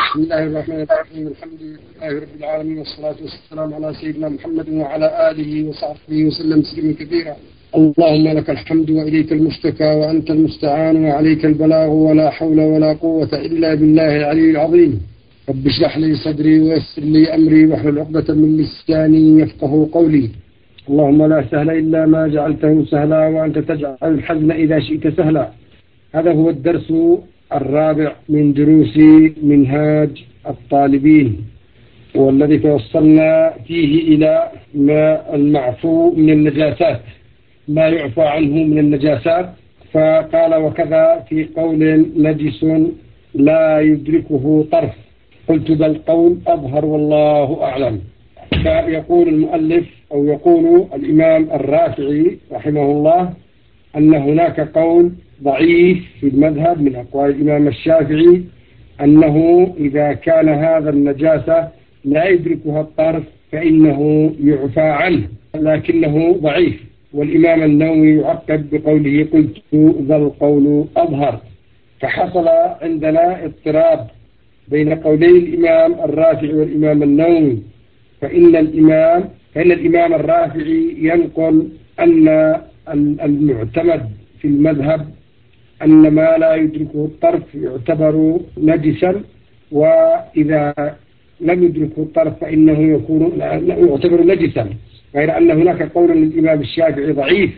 بسم الله الرحمن الرحيم. الحمد لله رب العالمين، والصلاة والسلام على سيدنا محمد وعلى آله وصحبه وسلم تسليما كثيرا. اللهم لك الحمد وإليك المشتكى وأنت المستعان وعليك البلاغ، ولا حول ولا قوة إلا بالله العلي العظيم. رب اشرح لي صدري ويسر لي أمري واحلل عقدة من لساني يفقه قولي. اللهم لا سهل إلا ما جعلته سهلا، وأنت تجعل الحزن إذا شئت سهلا. هذا هو الدرس الرابع من دروس منهاج الطالبين، والذي توصلنا فيه إلى ما المعفو من النجاسات، ما يعفى عنه من النجاسات. فقال: وكذا في قول نجس لا يدركه طرف. قلت: بل قول أظهر والله أعلم. فيقول المؤلف أو يقول الإمام الرافعي رحمه الله أن هناك قول ضعيف في المذهب من أقوال الإمام الشافعي أنه إذا كان هذا النجاسة لا يدركها الطرف فإنه يعفى عنه، لكنه ضعيف. والإمام النووي يعقب بقوله: قلت ذا القول أظهر. فحصل عندنا اضطراب بين قولي الإمام الرافعي والإمام النووي. فإن الإمام الرافعي ينقل أن المعتمد في المذهب أن ما لا يدركه الطرف يعتبر نجسا، وإذا لم يدركه الطرف فإنه يعتبر نجسا، غير أن هناك قول للإمام الشافعي ضعيف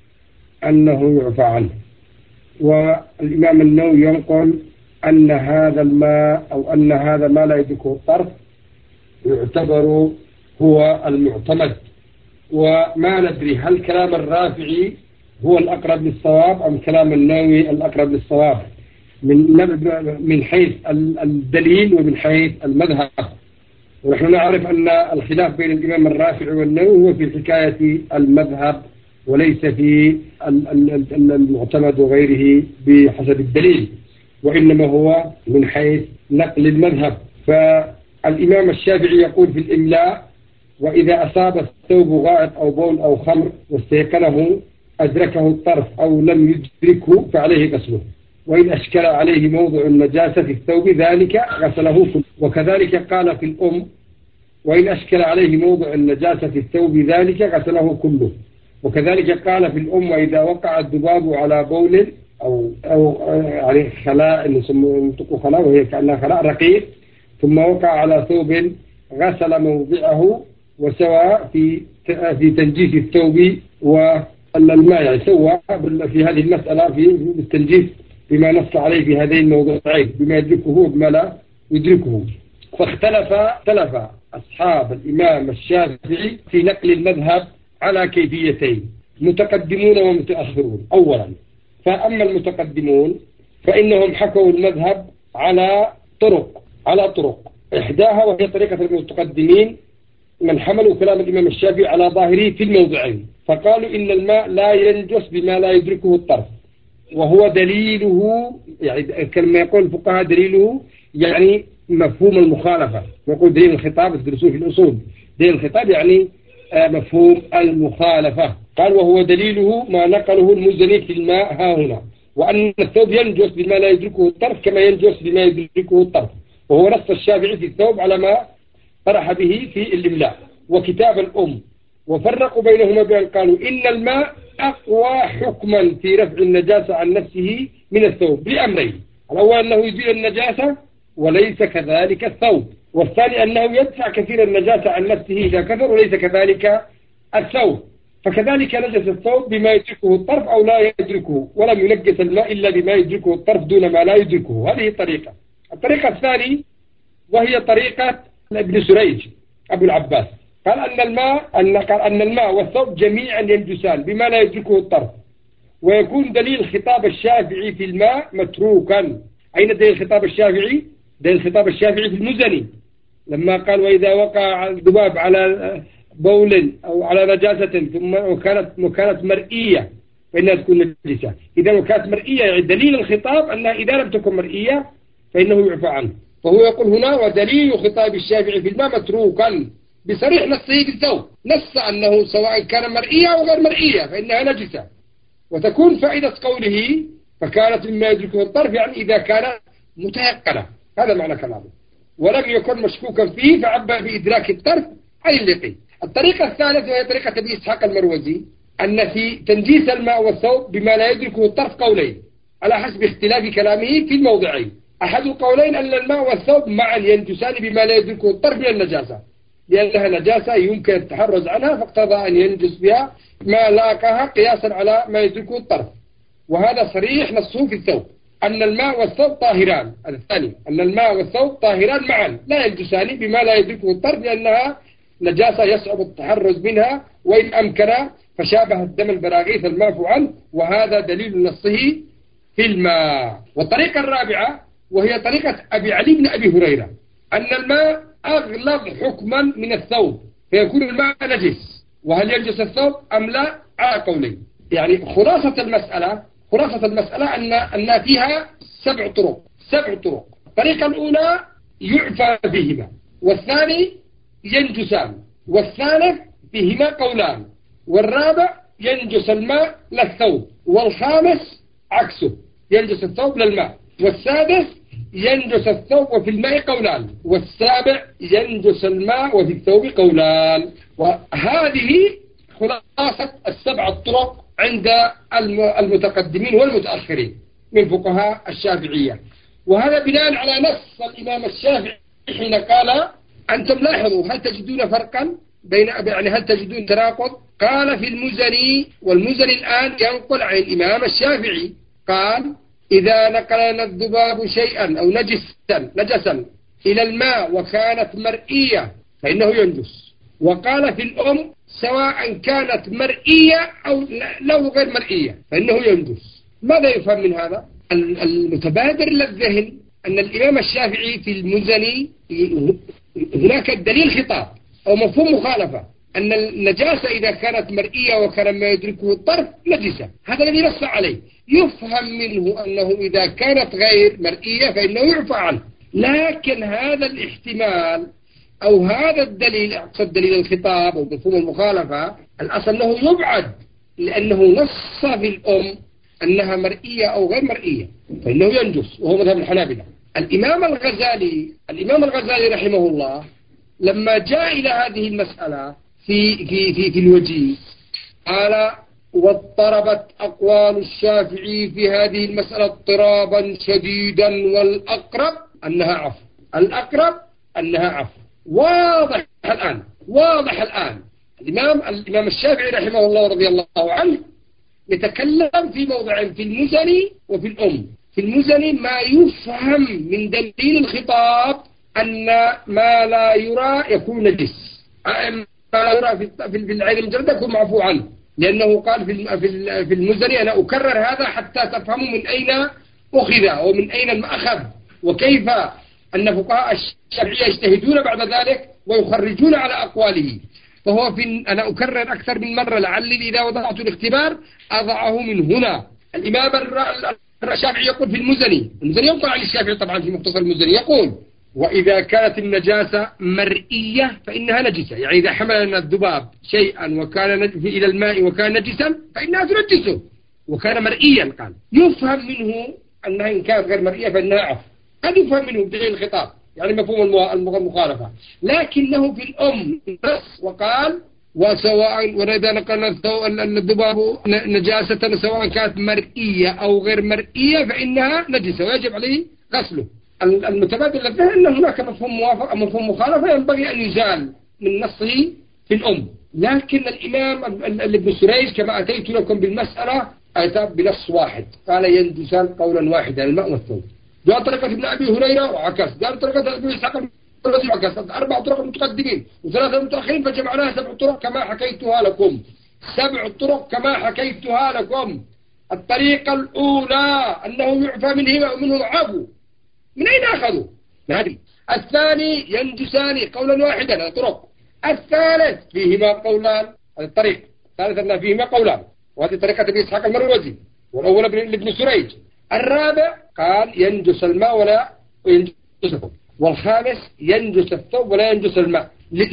أنه يعفى عنه. والإمام النووي ينقل أن هذا الماء أو أن هذا ما لا يدركه الطرف يعتبر هو المعتمد. وما ندري هل كلام الرافعي هو الأقرب للصواب أم كلام النووي الأقرب للصواب من حيث الدليل ومن حيث المذهب. ونحن نعرف أن الخلاف بين الإمام الرافعي والنووي هو في حكاية المذهب وليس في المعتمد وغيره بحسب الدليل، وإنما هو من حيث نقل المذهب. فالإمام الشافعي يقول في الإملاء: وإذا أصاب الثوب غائط أو بول أو خمر واستيقنه أدركه الطرف أو لم يدركه فعليه غسله، وإن أشكل عليه موضع النجاسة في الثوب ذلك غسله كله. وكذلك قال في الأم: وإن أشكل عليه موضع النجاسة في الثوب ذلك غسله كله. وكذلك قال في الأم: وإذا وقع الذباب على بول أو عليه خلاء، نطق خلاء وهي كأنها خلاء رقيق، ثم وقع على ثوب غسل موضعه، وسواء في تنجيس الثوب والماء، يعني سوى في هذه المسألة في التنجيس بما نص عليه في هذين الموضوعين، بما يدركه وبما لا يدركه. فاختلف أصحاب الإمام الشافعي في نقل المذهب على كيفيتين: متقدمون ومتأخرون. أولا، فأما المتقدمون فإنهم حكوا المذهب على طرق إحداها وهي طريقة المتقدمين من حملوا كلام الإمام الشافعي على ظاهره في الموضعين، فقالوا إن الماء لا ينجس بما لا يدركه الطرف، وهو دليله، يعني كما يقول الفقهاء دليله يعني مفهوم المخالفة. يقول دليل الخطاب تدرسوه في الأصول، دليل الخطاب يعني مفهوم المخالفة. قال: وهو دليله ما نقله المزني في الماء ها هنا، وأن الثوب ينجس بما لا يدركه الطرف كما ينجس بما يدركه الطرف، وهو نص الشافعي في الثوب على ما طرح به في الإملاء وكتاب الأم. وفرقوا بينهما بأن قالوا إن الماء أقوى حكما في رفع النجاسة عن نفسه من الثوب لأمرين: الأول أنه يزيل النجاسة وليس كذلك الثوب، والثاني أنه يدفع كثير النجاسة عن نفسه إذا كثر وليس كذلك الثوب. فكذلك نجس الثوب بما يدركه الطرف أو لا يدركه، ولم ينجس الماء إلا بما يدركه الطرف دون ما لا يدركه. هذه طريقة. الطريقة الثانية وهي طريقة ابن سريج أبو العباس، قال أن الماء والثوب جميعا ينجسان بما لا يدركه الطرف، ويكون دليل خطاب الشافعي في الماء متروكا. أين دليل الخطاب الشافعي؟ دليل الخطاب الشافعي في المزني لما قال: وإذا وقع الذباب على بول أو على نجاسة ثم وكانت مرئية فإنها تكون نجسة. إذا وكانت مرئية يعني دليل الخطاب أنها إذا لم تكن مرئية فإنه يعفى عنه. فهو يقول هنا: ودليل خطاب الشافعي في الماء متروكا، بصريح نصه بالثوب، نص أنه سواء كان مرئية أو غير مرئية فإنها نجسة. وتكون فائدة قوله فكانت مما يدركه الطرف يعني إذا كان متيقنة. هذا معنى كلامه. ولم يكن مشكوكا فيه فعبأ بإدراك الطرف عن اليقين. الطريقة الثالثة وهي طريقة أبي إسحاق المروزي أن في تنجيس الماء والثوب بما لا يدركه الطرف قولين على حسب اختلاف كلامه في الموضعين. أحد القولين أن الماء والثوب معا ينجسان بما لا يدركه الطرف من النجاسة، لأنها نجاسة يمكن التحرز عنها فاقتضى أن ينجس بها ما لاقاها قياسا على ما يدركه الطرف، وهذا صريح نصه في الثوب أن الماء والثوب طاهران. الثاني أن الماء والثوب طاهران معا لا ينجسان بما لا يدركه الطرف لأنها نجاسة يصعب التحرز منها وإن أمكن فشابه الدم البراغيث المعفو عنه، وهذا دليل نصه في الماء. والطريقة الرابعة وهي طريقة أبي علي بن أبي هريرة أن الماء أغلظ حكما من الثوب فيكون الماء نجس، وهل ينجس الثوب أم لا على قولين. يعني خلاصة المسألة أن فيها 7 طرق. الطريقة الأولى يعفى بهما، والثاني ينجسان، والثالث فيهما قولان، والرابع ينجس الماء للثوب، والخامس عكسه ينجس الثوب للماء، والسادس ينجس الثوب وفي الماء قولان، والسابع ينجس الماء وفي الثوب قولان. وهذه خلاصة 7 الطرق عند المتقدمين والمتأخرين من فقهاء الشافعية، وهذا بناء على نص الإمام الشافعي حين قال أنتم لاحظوا هل تجدون فرقا بين يعني هل تجدون تناقض؟ قال في المزني، والمزني الآن ينقل عن الإمام الشافعي قال إذا نقل لنا الذباب شيئا أو نجسا إلى الماء وكانت مرئية فإنه ينجس. وقال في الأم سواء كانت مرئية أو لو غير مرئية فإنه ينجس. ماذا يفهم من هذا؟ المتبادر للذهن أن الإمام الشافعي في المزني هناك دليل خطاب أو مفهوم مخالفة أن النجاسة إذا كانت مرئية وكان ما يدركه الطرف نجسة، هذا الذي نص عليه. يفهم منه أنه إذا كانت غير مرئية فإنه يعفى عنه، لكن هذا الاحتمال أو هذا الدليل أقصد دليل الخطاب أو مفهوم المخالفة الأصل أنه يبعد، لأنه نص في الأم أنها مرئية أو غير مرئية فإنه ينجس، وهو مذهب الحنابلة. الإمام الغزالي رحمه الله لما جاء إلى هذه المسألة في الوجيه قال واضطربت أقوال الشافعي في هذه المسألة اضطرابا شديدا، والأقرب أنها عفو. واضح الآن الإمام الشافعي رحمه الله رضي الله عنه يتكلم في موضع في المزني وفي الأم. في المزني ما يفهم من دليل الخطاب أن ما لا يرى يكون نجس، ما لا يرى في العين المجردة يكون معفو عنه، لأنه قال في المزني أنا أكرر هذا حتى تفهموا من أين أخذ ومن أين المأخذ، وكيف أن فقهاء الشافعية يجتهدون بعد ذلك ويخرجون على أقواله. فهو أنا أكرر أكثر من مرة لعلي إذا وضعت الاختبار أضعه من هنا. الإمام الشافعي يقول في المزني ينقل عن الشافعي طبعا في مختصر المزني يقول وإذا كانت النجاسة مرئية فإنها نجسة، يعني إذا حملنا الذباب شيئا وكان إلى الماء وكان نجسا فإنها تنجسه، وكان مرئيا قال يفهم منه أنها إن كانت غير مرئية فإنها عفو. قد يفهم منه بدليل الخطاب يعني مفهوم المخالفة، لكنه في الأم نص وقال وسواء وإذا نقلنا الذباب نجاسة سواء كانت مرئية أو غير مرئية فإنها نجسة ويجب عليه غسله. المتبادل للذهن أن هناك مفهوم موافق مفهوم مخالفة ينبغي أن يزال من نصه في الأم. لكن الإمام ابن سريج كما أتيت لكم بالمسألة أتى بنص واحد قال ينجسان قولا واحدا الماء والثوب. جاء طريقة ابن أبي هريرة وعكس، جاء طريقة ابن إسحاق وعكس، 4 طرق متقدمين و3 متأخرين فجمعناها 7 طرق كما حكيتها لكم. 7 طرق كما حكيتها لكم. الطريقة الأولى أنه يعفى منهم عفو. من أين أخذوا؟ هذه. الثاني ينجسان قولا واحدا، هذا طرق. الثالث فيهما قولان، هذا الطريق الثالث أن فيهما قولان، وهذه طريقة ابن إسحاق المروزي، والأول لابن سريج. الرابع قال ينجس الماء ولا ينجس الثوب، والخامس ينجس الثوب ولا ينجس الماء.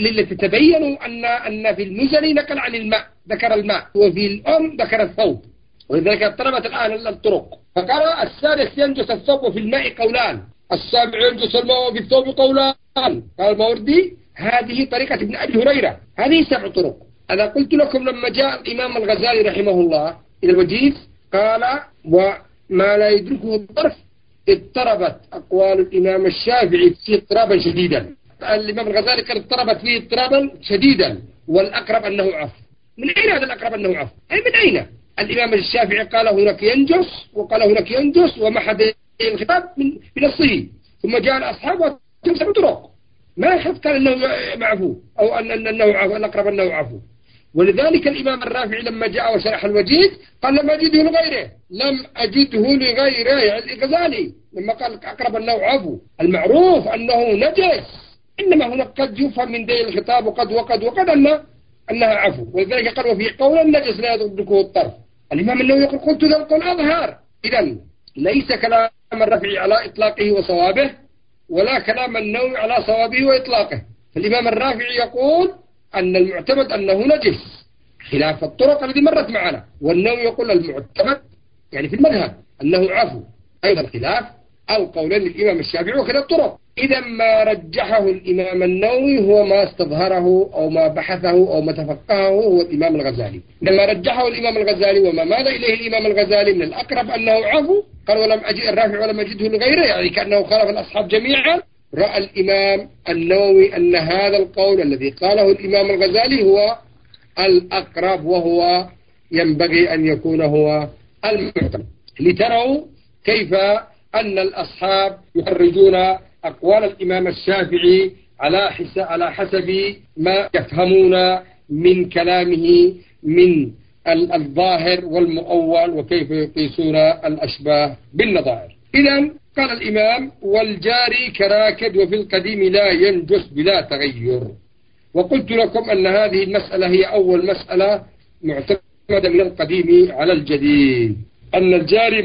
لتتبينوا أن في المزني نقل عن الماء ذكر الماء، وفي الأم ذكر الثوب، ولذلك اضطربت الآن الطرق. فقال السادس ينجس الثوب وفي الماء قولان، السابع ينجس الماء بالثوب قولان. قال الماوردي هذه طريقة ابن أبي هريرة، هذه 7 طرق. أنا قلت لكم لما جاء الإمام الغزالي رحمه الله إلى الوجيز قال وما لا يدركه الطرف اضطربت أقوال الإمام الشافعي فيه اضطرابا شديدا. الإمام الغزالي قال اضطربت فيه اضطرابا شديدا والأقرب أنه عفو. من أين هذا الأقرب أنه عفو؟ أي من أين؟ الإمام الشافعي قال هناك ينجس وقال هناك ينجس ومحد الخطاب بنصه، ثم جاء الأصحاب وتم 7 طرق ما حد قال أنه معفو أو أنه عفو، الأقرب أنه عفو. ولذلك الإمام الرافعي لما جاء وشرح الوجيز قال لم أجده لغيره، لم أجده لغيره، يعني الغزالي لما قال أقرب أنه عفو المعروف أنه نجس، إنما هنا قد يفهم من دين الخطاب وقد أنها عفو. ولذلك قال وفي قول النجس لا يدركه الطرف. الإمام النووي يقول قلت ذا القول أظهر. إذن ليس كلام الرافعي على إطلاقه وصوابه ولا كلام النووي على صوابه وإطلاقه. فالإمام الرافعي يقول أن المعتمد أنه نجس خلاف الطرق التي مرت معنا، والنووي يقول المعتمد يعني في المذهب أنه عفو. أيضا الخلاف القولين للإمام الشافعي وكذا الطرق. إذا ما رجحه الإمام النووي هو ما استظهره أو ما بحثه أو ما تفقهه هو الإمام الغزالي. لما رجحه الإمام الغزالي وما مال إليه الإمام الغزالي من الأقرب أنه عفو، قال ولم أجد الرافع ولم أجده لغيره، يعني كأنه خالف الأصحاب جميعا. رأى الإمام النووي أن هذا القول الذي قاله الإمام الغزالي هو الأقرب وهو ينبغي أن يكون هو المعتمد. لتروا كيف أن الأصحاب يخرجون أقوال الإمام الشافعي على حسب ما يفهمون من كلامه من الظاهر والمؤول، وكيف يقيسون الأشباه بالنظائر. إذن قال الإمام والجاري كراكد وفي القديم لا ينجس بلا تغير. وقلت لكم أن هذه المسألة هي أول مسألة معتمدة من القديم على الجديد، أن الجاري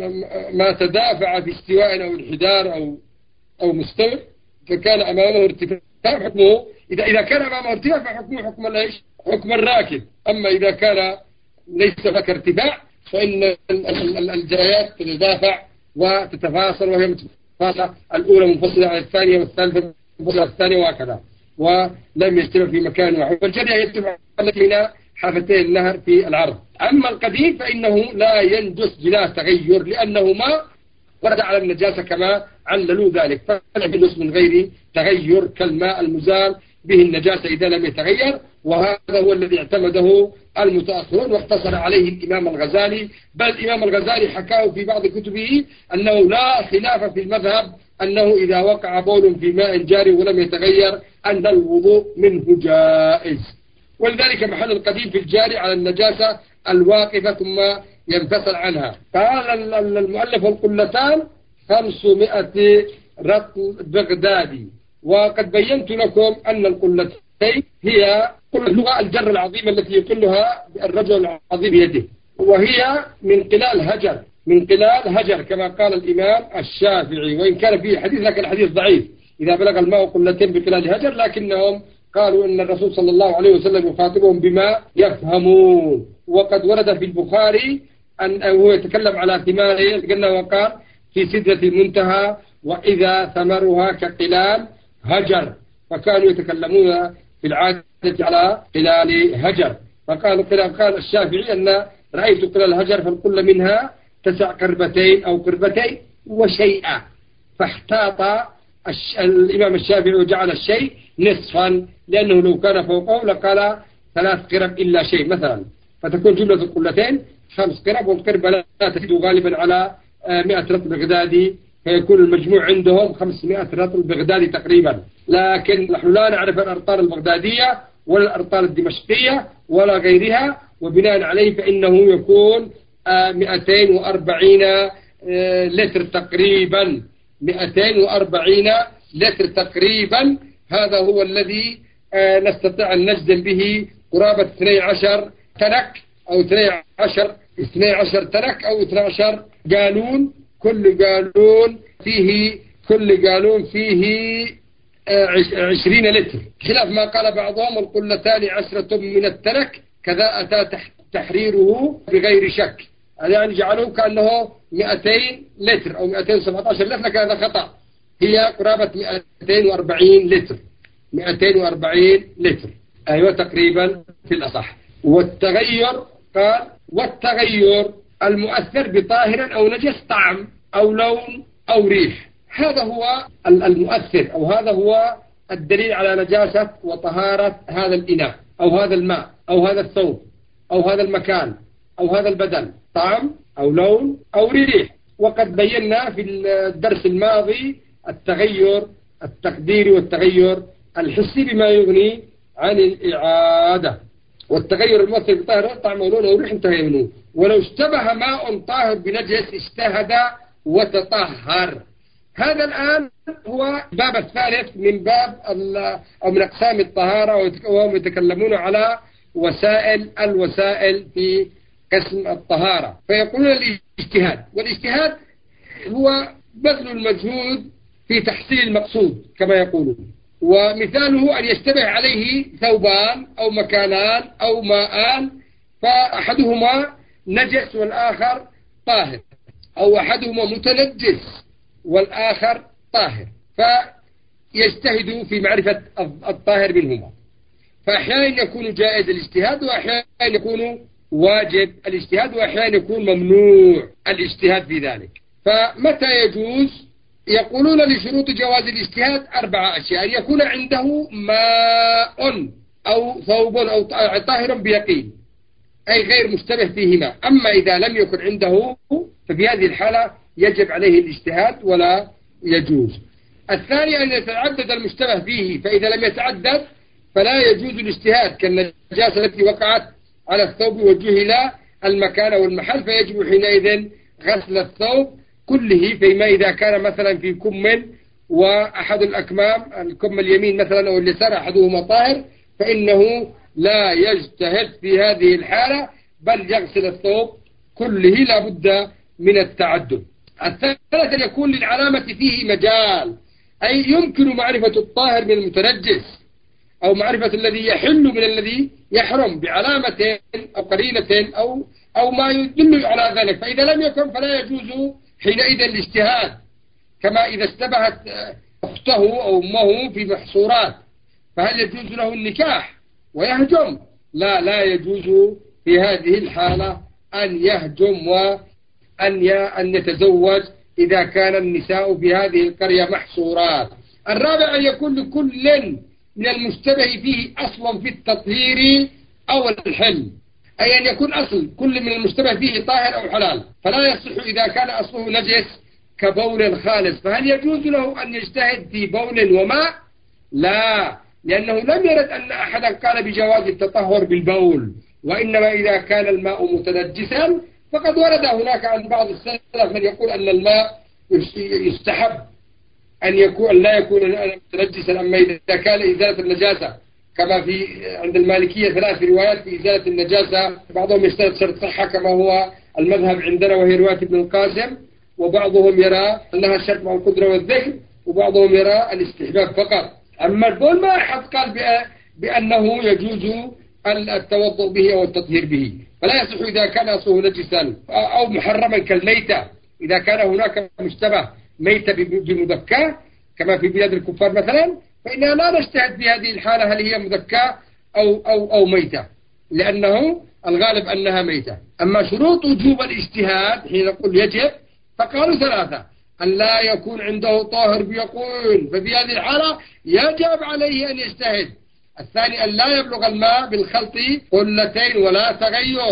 ما تدافع في استواء أو انحدار أو مستوى فكان أمامه ارتفاع حكمه، إذا كان أمامه ارتفاع فحكمه حكم الراكب. أما إذا كان ليس هناك ارتفاع فإن الجريات تتدافع وتتفاصل، وهي متفاصلة، الأولى منفصلة عن الثانية والثالثة منفصلة عن الثانية وهكذا، ولم يجتمع في مكان واحد. والجري يجتمع من حافتي النهر في العرض. أما القديم فإنه لا ينجس بلا تغير لأنه ما ورد على النجاسة كما عللوا ذلك، فلا ينجس من غير تغير كالماء المزال به النجاسة إذا لم يتغير. وهذا هو الذي اعتمده المتأخرون واقتصر عليه الإمام الغزالي، بل الإمام الغزالي حكاه في بعض كتبه أنه لا خلاف في المذهب أنه إذا وقع بول في ماء جاري ولم يتغير أن الوضوء منه جائز. ولذلك محل القديم في الجاري على النجاسة الواقفة ثم ينفصل عنها. قال المؤلف القلتان 500 رطل بغدادي. وقد بينت لكم أن القلتين هي اللغة الجر العظيمة التي يقلها الرجل العظيم بيده، وهي من قلال هجر كما قال الإمام الشافعي، وإن كان فيه حديث لكن الحديث ضعيف إذا بلغ الماء قلتين بقلال هجر، لكنهم قالوا إن الرسول صلى الله عليه وسلم يخاطبهم بما يفهمون. وقد ورد في البخاري أن هو يتكلم على ثماره قلنا وقال في سدرة المنتهى وإذا ثمرها كقلال هجر، فكانوا يتكلمون في العادة على قلال هجر. قال الشافعي أن رأيت قلال هجر فالكل منها 9 قربتين أو قربتين وشيئا، فاحتاط الإمام الشافعي وجعل الشيء نصفا، لأنه لو كان فوقه لقال 3 قرب إلا شيء مثلا، فتكون جملة القلتين 5 قرب، والقربة لا تزيد غالبا على 100 رطل بغدادي، فيكون المجموع عندهم 500 رطل بغدادي تقريبا. لكن نحن لا نعرف الأرطال البغدادية ولا الأرطال الدمشقية ولا غيرها، وبناء عليه فإنه يكون 240 لتر تقريبا، 240 لتر تقريبا. هذا هو الذي نستطيع أن نجزم به قرابة 12 تنك أو 12 تنك أو 12 قالون. كل قالون فيه 20 لتر، خلاف ما قال بعضهم القلتان 10 من التنك، كذا أتى تحريره بغير شك، يعني جعلوه كأنه 200 لتر أو 217 لتر، لكن هذا خطأ، هي قرابة 240 لتر. 240 لتر، أيوة تقريبا في الأصح. والتغير قال والتغير المؤثر بطاهر أو نجس طعم أو لون أو ريح، هذا هو المؤثر، أو هذا هو الدليل على نجاسة وطهارة هذا الإناء أو هذا الماء أو هذا الثوب أو هذا المكان أو هذا البدن، طعم أو لون أو ريح. وقد بينا في الدرس الماضي التغير التقديري والتغير الحسي بما يغني عن الإعادة. والتغير المؤثر بطاهر طعم ولون أو ريح انتهى منه. ولو اشتبه ماء طاهر بنجس اجتهد وتطهر. هذا الآن هو الباب الثالث من باب أو من أقسام الطهارة، وهم يتكلمون على الوسائل في قسم الطهارة. فيقولون الاجتهاد، والاجتهاد هو بذل المجهود في تحصيل المقصود كما يقولون. ومثاله أن يشتبه عليه ثوبان أو مكانان أو ماءان، فأحدهما نجس والآخر طاهر، أو أحدهما متنجس والآخر طاهر، فيجتهد في معرفة الطاهر منهما. فأحيانا يكون جائز الاجتهاد، وأحيانا يكون واجب الاجتهاد، وأحيانا يكون ممنوع الاجتهاد في ذلك. فمتى يجوز؟ يقولون لشروط جواز الاجتهاد 4 أشياء: أن يكون عنده ماء أو ثوب أو طاهر بيقين، أي غير مشتبه فيهما. أما إذا لم يكن عنده ففي هذه الحالة يجب عليه الاجتهاد ولا يجوز. الثاني أن يتعدد المشتبه فيه، فإذا لم يتعدد فلا يجوز الاجتهاد، كالنجاسة التي وقعت على الثوب وجهل المكان والمحل، فيجب حينئذ غسل الثوب كله. فيما إذا كان مثلا في كم وأحد الأكمام الكم اليمين مثلا أو اليسار أحدهما طاهر، فإنه لا يجتهد في هذه الحالة، بل يغسل الثوب كله، لا بد من التعدد. الثالث أن يكون للعلامة فيه مجال، أي يمكن معرفة الطاهر من المتنجس، أو معرفة الذي يحل من الذي يحرم بعلامة أو قرينة أو ما يدل على ذلك. فإذا لم يكن فلا يجوز حينئذ الاجتهاد، كما إذا اشتبهت أخته أو أمه في محصورات، فهل يجوز له النكاح ويهجم؟ لا يجوز في هذه الحالة أن يهجم وأن يتزوج إذا كان النساء في هذه القرية محصورات. الرابع أن يكون لكل من المشتبه فيه أصلا في التطهير أو الحل، أي أن يكون أصل كل من المشتبه فيه طاهر أو حلال، فلا يصح إذا كان أصله نجس كبول خالص. فهل يجوز له أن يجتهد في بول وماء؟ لا، لأنه لم يرد أن أحدا قال بجواز التطهر بالبول، وإنما إذا كان الماء متنجسا فقد ورد هناك عن بعض السلف من يقول أن الماء يستحب أن لا يكون متنجسا. أما إذا كان إزالة النجاسة، كما في عند المالكية 3 روايات في إزالة النجاسة، بعضهم يشترط شرط صحة كما هو المذهب عندنا وهي رواية ابن القاسم، وبعضهم يرى أنها شرط مع القدرة والذكر، وبعضهم يرى الاستحباب فقط. أما البول ما أحد قال بأنه يجوز التوضؤ به أو التطهير به، فلا يصح إذا كان أصله نجسا أو محرما كالميتة. إذا كان هناك مشتبه ميتة بمذكاة كما في بلاد الكفار مثلا، فإننا لا نجتهد في هذه الحالة هل هي مذكاة أو ميتة، لأنه الغالب أنها ميتة. أما شروط وجوب الاجتهاد حين نقول يجب، فقالوا 3: أن لا يكون عنده طاهر بيقين، ففي هذه الحالة يجب عليه أن يجتهد. الثاني أن لا يبلغ الماء بالخلط قلتين ولا تغير.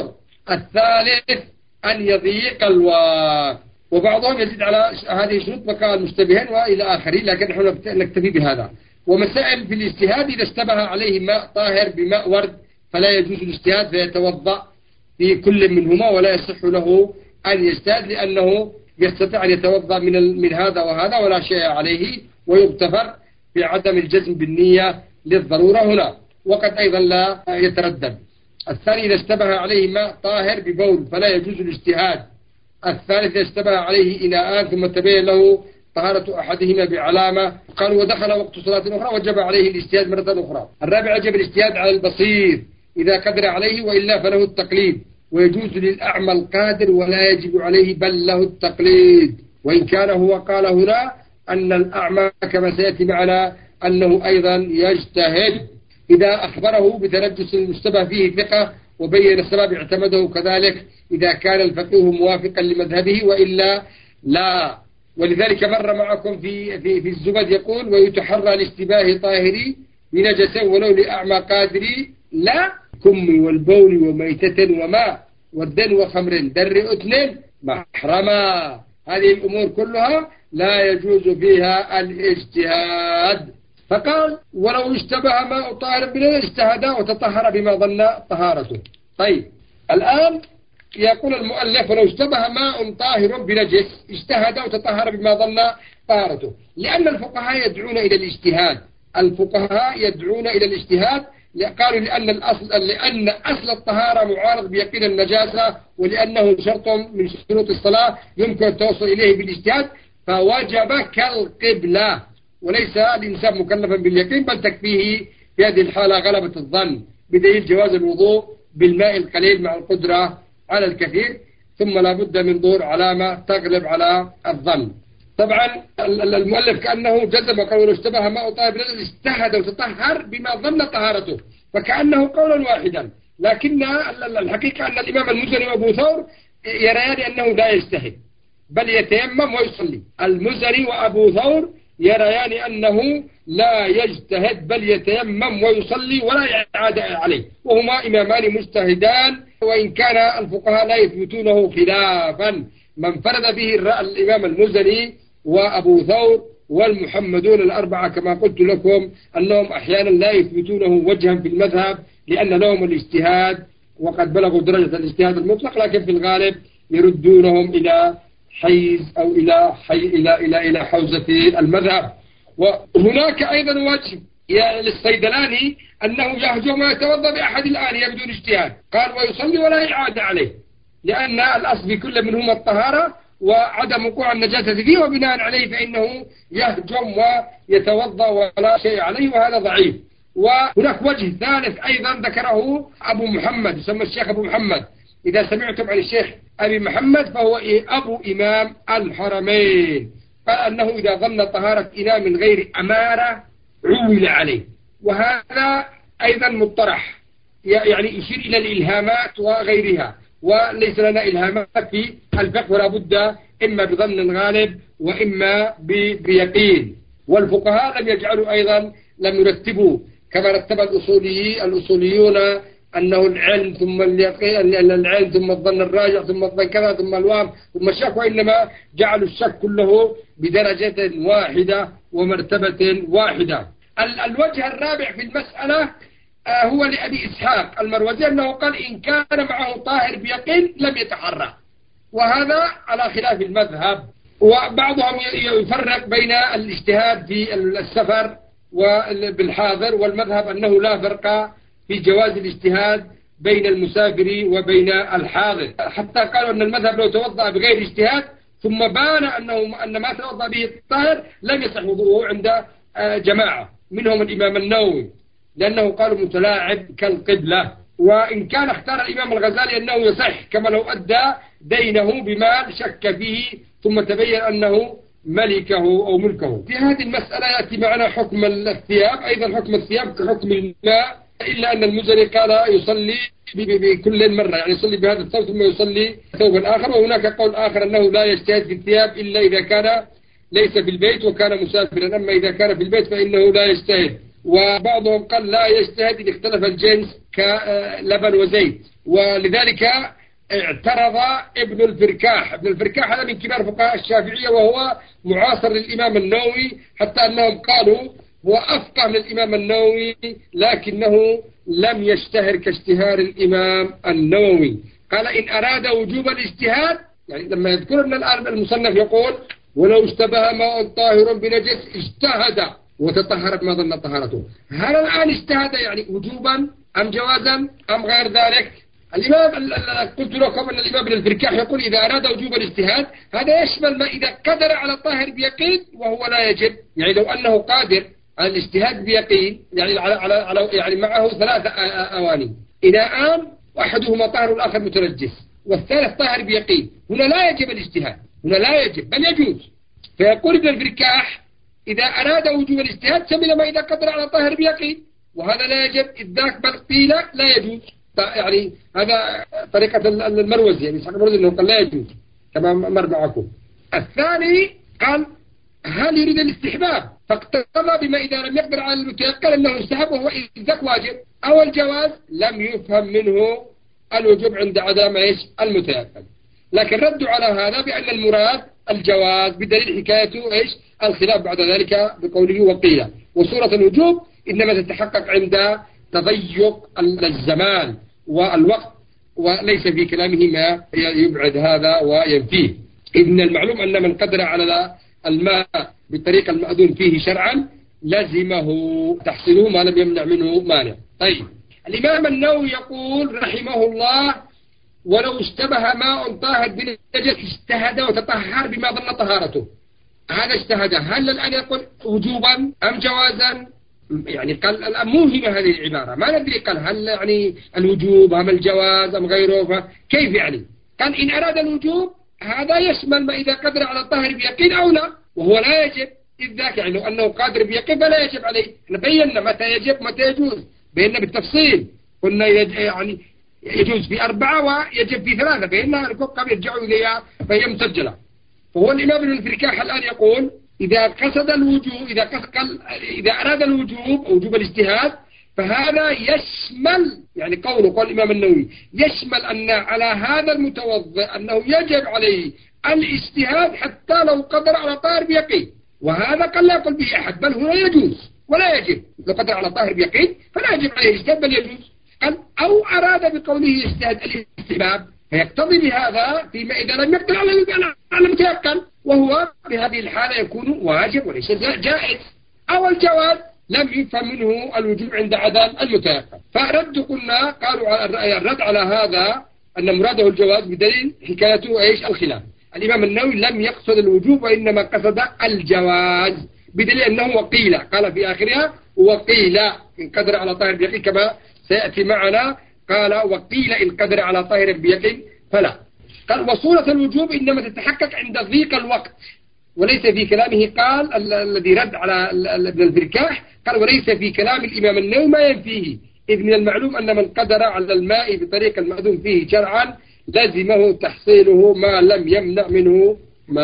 الثالث أن يضيق الوقت. وبعضهم يزيد على هذه الشروط فقال مشتبهين وإلى آخره، لكن نحن نكتفي بهذا. ومسائل في الاجتهاد: إذا اشتبه عليه ماء طاهر بماء ورد فلا يجوز الاجتهاد، فيتوضأ في كل منهما ولا يصح له أن يجتهد، لأنه يستطيع أن يتوضأ من هذا وهذا ولا شيء عليه، ويغتفر بعدم الجزم بالنية للضرورة هنا، وقد أيضا لا يتردد. الثاني إذا اشتبه عليه ماء طاهر ببول فلا يجوز الاجتهاد. الثالث إذا اشتبه عليه إناءان ثم تبين له طهارة أحدهما بعلامة، قال ودخل وقت صلاة أخرى وجب عليه الاجتهاد مرة أخرى. الرابع يجب الاجتهاد على البصير إذا قدر عليه، وإلا فله التقليد، ويجوز للأعمى القادر ولا يجب عليه بل له التقليد، وإن كان هو قال هنا أن الأعمى كما سيأتي معنا أنه أيضا يجتهد إذا أخبره بتنجس المشتبه فيه ثقة وبين السبب اعتمده، كذلك إذا كان الفقيه موافقا لمذهبه وإلا لا. ولذلك مر معكم في الزبد يقول ويتحرى الاشتباه طاهري بنجس ولو لأعمى قادري لا كم والبول وميتة وماء والدن وخمر در أتن محرما. هذه الأمور كلها لا يجوز فيها الاجتهاد. فقال ولو اشتبه ماء طاهر بنجس اجتهد وتطهر بما ظن طهارته. طيب الآن يقول المؤلف ولو اشتبه ماء طاهر بنجس اجتهد وتطهر بما ظن طهارته، لأن الفقهاء يدعون إلى الاجتهاد. الفقهاء يدعون إلى الاجتهاد قالوا لأن أصل الطهارة معارض بيقين النجاسة، ولأنه شرط من شروط الصلاة يمكن التوصل إليه بالاجتهاد، فوجب كالقبلة، وليس الإنسان مكلفا باليقين بل تكفيه في هذه الحالة غلبة الظن، بدليل جواز الوضوء بالماء القليل مع القدرة على الكثير، ثم لا بد من ظهور علامة تغلب على الظن. طبعا المؤلف كأنه جزم وقال ولو اشتبه ماء طاهر بنجس اجتهد وتطهر بما ظن طهارته، فكأنه قولا واحدا، لكن الحقيقة أن الإمام المزني وأبو ثور يريان أنه لا يجتهد بل يتيمم ويصلي. المزني وأبو ثور يريان أنه لا يجتهد بل يتيمم ويصلي ولا إعادة عليه، وهما إمامان مجتهدان، وإن كان الفقهاء لا يثبتونه خلافا. من فرد به الإمام المزني وأبو ثور والمحمدون الأربعة كما قلت لكم أنهم أحيانا لا يثبتونه وجها في المذهب لأن لهم الاجتهاد وقد بلغوا درجة الاجتهاد المطلق، لكن في الغالب يردونهم إلى حيز أو إلى حوزة المذهب. وهناك أيضا وجه للصيدلاني أنه يهجم ويتوضأ بأحد الآلية بدون اجتهاد، قال ويصلي ولا إعادة عليه، لأن الأصل في كل منهما الطهارة وعدم وقوع النجاسة فيه، وبناء عليه فإنه يهجم ويتوضأ ولا شيء عليه، وهذا ضعيف. وهناك وجه ثالث أيضا ذكره أبو محمد، يسمى الشيخ أبو محمد، إذا سمعتم عن الشيخ أبي محمد فهو أبو إمام الحرمين، قال أنه إذا ظن طهارة إناء من غير أمارة عول عليه، وهذا أيضا مطرح، يعني يشير إلى الإلهامات وغيرها، وليس لنا إلهامات في الفقه، ولا بد إما بظن غالب وإما بيقين. والفقهاء لم يجعلوا أيضا، لم يرتبوا كما رتب الأصوليون أنه العلم ثم اليقين، العلم ثم الظن الراجع ثم الظن كذا ثم الوهم ثم الشك، وإنما جعلوا الشك كله بدرجة واحدة ومرتبة واحدة. الوجه الرابع في المسألة هو لأبي إسحاق المروزي أنه قال إن كان معه طاهر بيقين لم يتحرى، وهذا على خلاف المذهب. وبعضهم يفرق بين الاجتهاد في السفر وبالحاضر، والمذهب أنه لا فرق في جواز الاجتهاد بين المسافر وبين الحاضر، حتى قالوا أن المذهب لو توضأ بغير اجتهاد ثم بان أن ما توضأ به الطاهر لم يصح وضوءه عند جماعة منهم الإمام النووي، لأنه قالوا متلاعب كالقبلة. وإن كان اختار الإمام الغزالي أنه يصح كما لو أدى دينه بمال شك فيه ثم تبين أنه ملكه أو ملكه. في هذه المسألة يأتي معنا حكم الثياب، أيضا حكم الثياب كحكم الماء، إلا أن المزني قال يصلي بكل مرة، يعني يصلي بهذا الثوب ثم يصلي ثوبا آخر. وهناك قول آخر أنه لا يجتهد في الثياب إلا إذا كان ليس بالبيت وكان مسافرا، أما إذا كان في البيت فإنه لا يجتهد. وبعضهم قال لا يجتهد إذا اختلف الجنس كلبن وزيت. ولذلك اعترض ابن الفركاح. ابن الفركاح هذا من كبار فقهاء الشافعية وهو معاصر للإمام النووي، حتى أنهم قالوا هو أفقه من الإمام النووي لكنه لم يشتهر كاشتهار الإمام النووي. قال إن أراد وجوب الاجتهاد، يعني لما يذكر أن الآن المصنف يقول ولو اشتبه ماء طاهر بنجس اجتهد وتطهر بما ظن طهارته، هل الآن اجتهد يعني وجوبا أم جوازا أم غير ذلك؟ الإمام قلت لكم أن الإمام ابن الفركاح يقول إذا أراد وجوب الاجتهاد هذا يشمل ما إذا قدر على الطاهر بيقين وهو لا يجب، يعني لو أنه قادر على الاجتهاد بيقين، يعني يعني معه 3 أواني إناءان وأحدهما طاهر والآخر متنجس والثالث طاهر بيقين، هنا لا يجب الاجتهاد، هنا لا يجب بل يجوز. فيقول ابن الفركاح إذا أراد وجوب الاجتهاد شمل ما إذا قدر على طاهر بيقين، وهذا لا يجب إذ ذاك بل قيل لا يجوز. يعني هذا طريقة المروزي، يعني إسحاق المروزي أنه قال لا يجوز كما مر معكم. الثاني قال هل يريد الاستحباب فاقتضى بما إذا لم يقدر على المتيقن أنه يستحب وهو إذ ذاك واجب، أو الجواز لم يفهم منه الوجوب عند عدم المتيقن. لكن ردوا على هذا بأن المراد الجواز بدليل حكايته الخلاف بعد ذلك بقوله وقيل، وصورة الوجوب إنما تتحقق عند تضيق الزمان والوقت، وليس في كلامه ما يبعد هذا وينفيه. إذ من المعلوم أن من قدر على الماء بالطريقة المأذون فيه شرعا لزمه تحصيله ما لم يمنع منه مانع. طيب الإمام النووي يقول رحمه الله ولو اشتبه ماء طاهر بنجس اجتهد وتطهر بما ظن طهارته. هذا اجتهد، هل الآن يقول وجوبا أم جوازا؟ يعني قال الآن موهمة هذه العبارة، ما ندري قال هل يعني الوجوب أم الجواز أم غيره، كيف يعني؟ قال إن أراد الوجوب هذا يشمل ما إذا قدر على الطاهر بيقين أو لا، وهو لا يجب إذ ذاك، يعني لو أنه قادر بيقين فلا يجب عليه. بينا متى يجب متى يجوز، بينا بالتفصيل، قلنا يعني يجوز في 4 ويجب في 3، بينا الفقهاء يرجعوا إليها فهي مسجلة. فهو الإمام ابن الفركاح الآن يقول إذا قصد الوجوب إذا أراد الوجوب أو وجوب الاجتهاد فهذا يشمل، يعني قول الإمام النووي يشمل أن على هذا المتوضئ أنه يجب عليه الاجتهاد حتى لو قدر على طاهر بيقين، وهذا قد لا يقول به أحد، بل هو يجوز ولا يجب. لو قدر على طاهر بيقين فلا يجب عليه الاجتهاد بل يجوز. قال أو أراد بقوله اجتهاد الاستحباب فيقتضي بهذا فيما إذا لم يقدر على المتيقن، وهو بهذه الحالة يكون واجب وليس جائز. أو الجواز لم يفهم منه الوجوب عند عدم المتيقن. فرد قلنا قالوا الرد على هذا أن مراده الجواز بدليل حكايته الخلاف. الإمام النووي لم يقصد الوجوب وإنما قصد الجواز بدليل أنه وقيل، قال في آخرها وقيل إن قدر على طاهر بيقين كما سيأتي معنا، قال وقيل إن قدر على طاهر بيقين فلا. قال وصورة الوجوب إنما تتحقق عند ضيق الوقت، وليس في كلامه قال الذي رد على ابن الفركاح قال وليس في كلام الإمام النووي ما ينفيه، إذ من المعلوم أن من قدر على الماء بطريق المأذون فيه شرعا لزمه تحصيله ما لم يمنع منه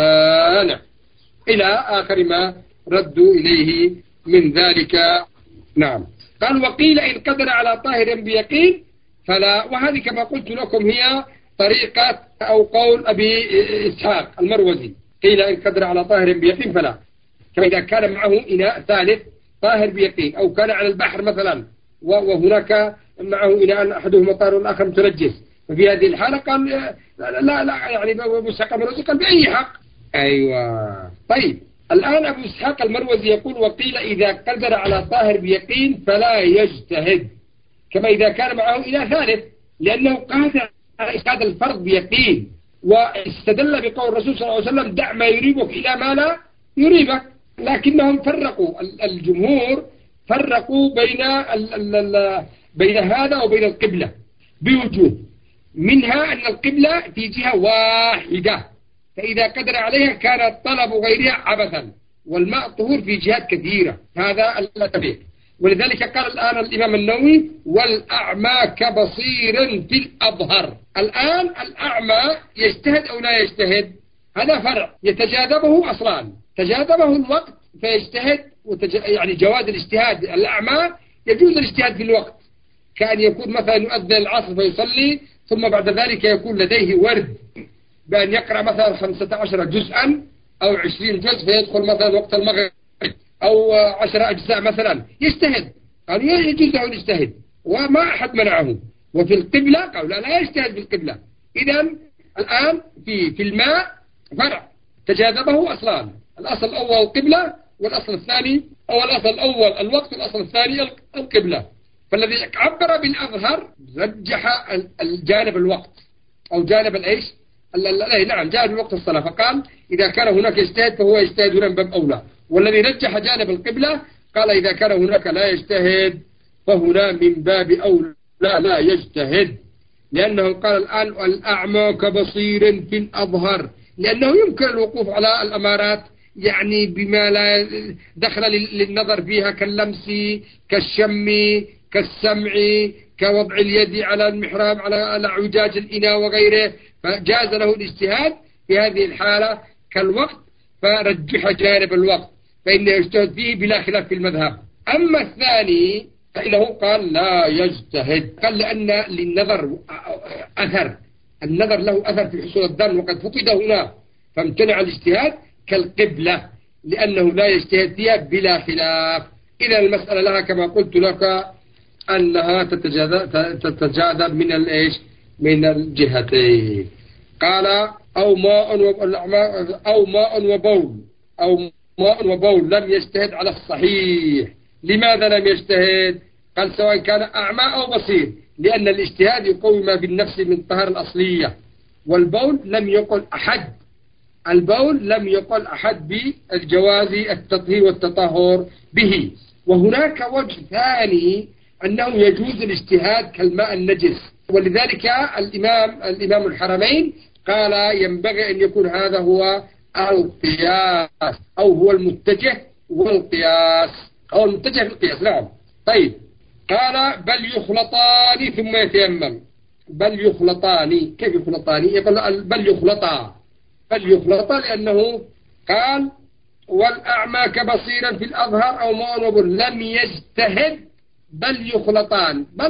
مانع، إلى آخر ما ردوا إليه من ذلك. نعم. قال وقيل إن قدر على طاهر بيقين فلا، وهذه كما قلت لكم هي طريقة أو قول أبي إسحاق المروزي، قيل إن قدر على طاهر بيقين فلا، كما إذا كان معه إناء ثالث طاهر بيقين، أو كان على البحر مثلا وهناك معه إناء أحدهما طاهر والآخر متنجس، ففي هذه الحالة قال لا يعني أبو إسحاق المروزي قال بأي حق. أيوة. طيب الآن أبو إسحاق المروزي يقول وقيل إذا قدر على طاهر بيقين فلا يجتهد، كما إذا كان معه إناء ثالث، لأنه قادر على إسقاط الفرض بيقين، واستدل بقول الرسول صلى الله عليه وسلم دع ما يريبك إلى ما لا يريبك. لكنهم فرقوا، الجمهور فرقوا بين هذا وبين القبلة بوجوه، منها أن القبلة في جهة واحدة، فإذا قدر عليها كان طلب غيرها عبثا، والماء طهور في جهات كثيرة، هذا التفريق. ولذلك قال الآن الإمام النووي والأعمى كبصير في الأظهر. الآن الأعمى يجتهد أو لا يجتهد، هذا فرع يتجاذبه أصلان، تجاذبه الوقت فيجتهد يعني جواز الاجتهاد الأعمى يجوز الاجتهاد في الوقت، كأن يكون مثلا يؤذن العصر فيصلي ثم بعد ذلك يكون لديه ورد بأن يقرأ مثلا 15 جزءا أو 20 جزء فيدخل مثلا وقت المغرب، أو 10 أجزاء مثلا يجتهد، قالوا يجوز له يجتهد وما أحد منعه. وفي القبلة قالوا لا يجتهد في القبلة. إذا الآن في الماء فرع تجاذبه أصلان، الأصل الأول القبلة والأصل الثاني، أو الأصل الأول الوقت والأصل الثاني القبلة. فالذي عبر بالأظهر رجح الجانب الوقت أو جانب الإيش نعم جانب الوقت الصلاة، فقال إذا كان هناك يجتهد فهو يجتهد هنا من باب أولى. والذي رجح جانب القبلة قال إذا كان هناك لا يجتهد فهنا من باب أولى لا يجتهد، لأنه قال الآن الأعمى كبصير في الأظهر، لأنه يمكن الوقوف على الأمارات يعني بما لا دخل للنظر فيها كاللمس كالشم كالسمع كوضع اليد على المحراب على اعوجاج الإناء وغيره، فجاز له الاجتهاد في هذه الحالة كالوقت، فرجح جانب الوقت فإنه يجتهد فيه بلا خلاف في المذهب. أما الثاني فإنه قال لا يجتهد، قال لأن للنظر أثر، النظر له أثر في حصول الظن وقد فقد هنا، فامتنع الاجتهاد كالقبلة لأنه لا يجتهد فيها بلا خلاف. إذا المسألة لها كما قلت لك أنها تتجاذب من الإيش؟ من الجهتين. قال أو ماء وبول، أو ماء وبول لم يجتهد على الصحيح. لماذا لم يجتهد؟ قال سواء كان أعمى أو بصير، لأن الاجتهاد يقوي ما في النفس من الطهارة الأصلية، والبول لم يقل أحد، البول لم يقل أحد بالجواز التطهير والتطهر به. وهناك وجه ثاني أنه يجوز الاجتهاد كالماء النجس، ولذلك الإمام الحرمين قال ينبغي أن يكون هذا هو القياس، أو هو المتجه والقياس، أو المتجه في القياس. نعم. طيب قال بل يخلطان ثم يتيمم. بل يخلطان، كيف يخلطان؟ يقول بل يخلطا، بل يخلطا لأنه قال والأعمى كبصيرا في الأظهر أو ماء وبول لم يجتهد بل يخلطان، بل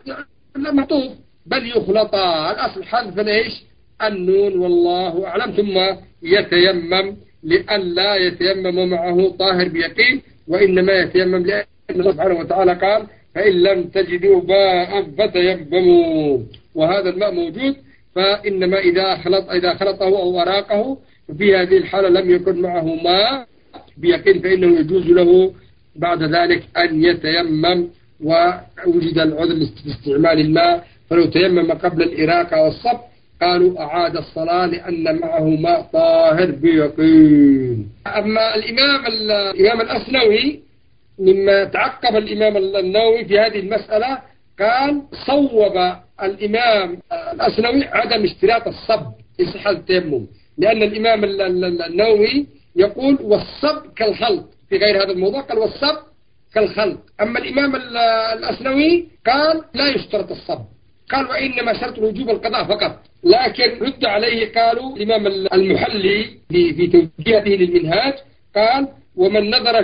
لا مطوف، بل يخلطا، الأصل حذف ايش؟ النون والله أعلم. ثم يتيمم لئلا يتيمم معه طاهر بيقين، وإنما يتيمم لأن الله سبحانه وتعالى قال فإن لم تجدوا ماء فتيمموا، وهذا الماء موجود، فإنما إذا خلطه أو أراقه في هذه الحالة لم يكن معه ماء بيقين فإنه يجوز له بعد ذلك أن يتيمم، ووجد العذر لاستعمال الماء، فلو تيمم قبل الإراقة والصب قالوا أعاد الصلاة لأن معه ماء طاهر بيقين. أما الإمام الأسنوي مما تعقب الإمام النووي في هذه المسألة قال صوب الإمام الأسنوي عدم اشتراط الصب في صحة التيمم، لأن الإمام النووي يقول والصب كالخلط في غير هذا الموضوع، قال والصب كالخلط. أما الإمام الأسنوي قال لا يشترط الصب، قال وإنما شرط الوجوب القضاء فقط. لكن رد عليه قالوا الإمام المحلي في توجيهه للمنهاج قال ومن نظر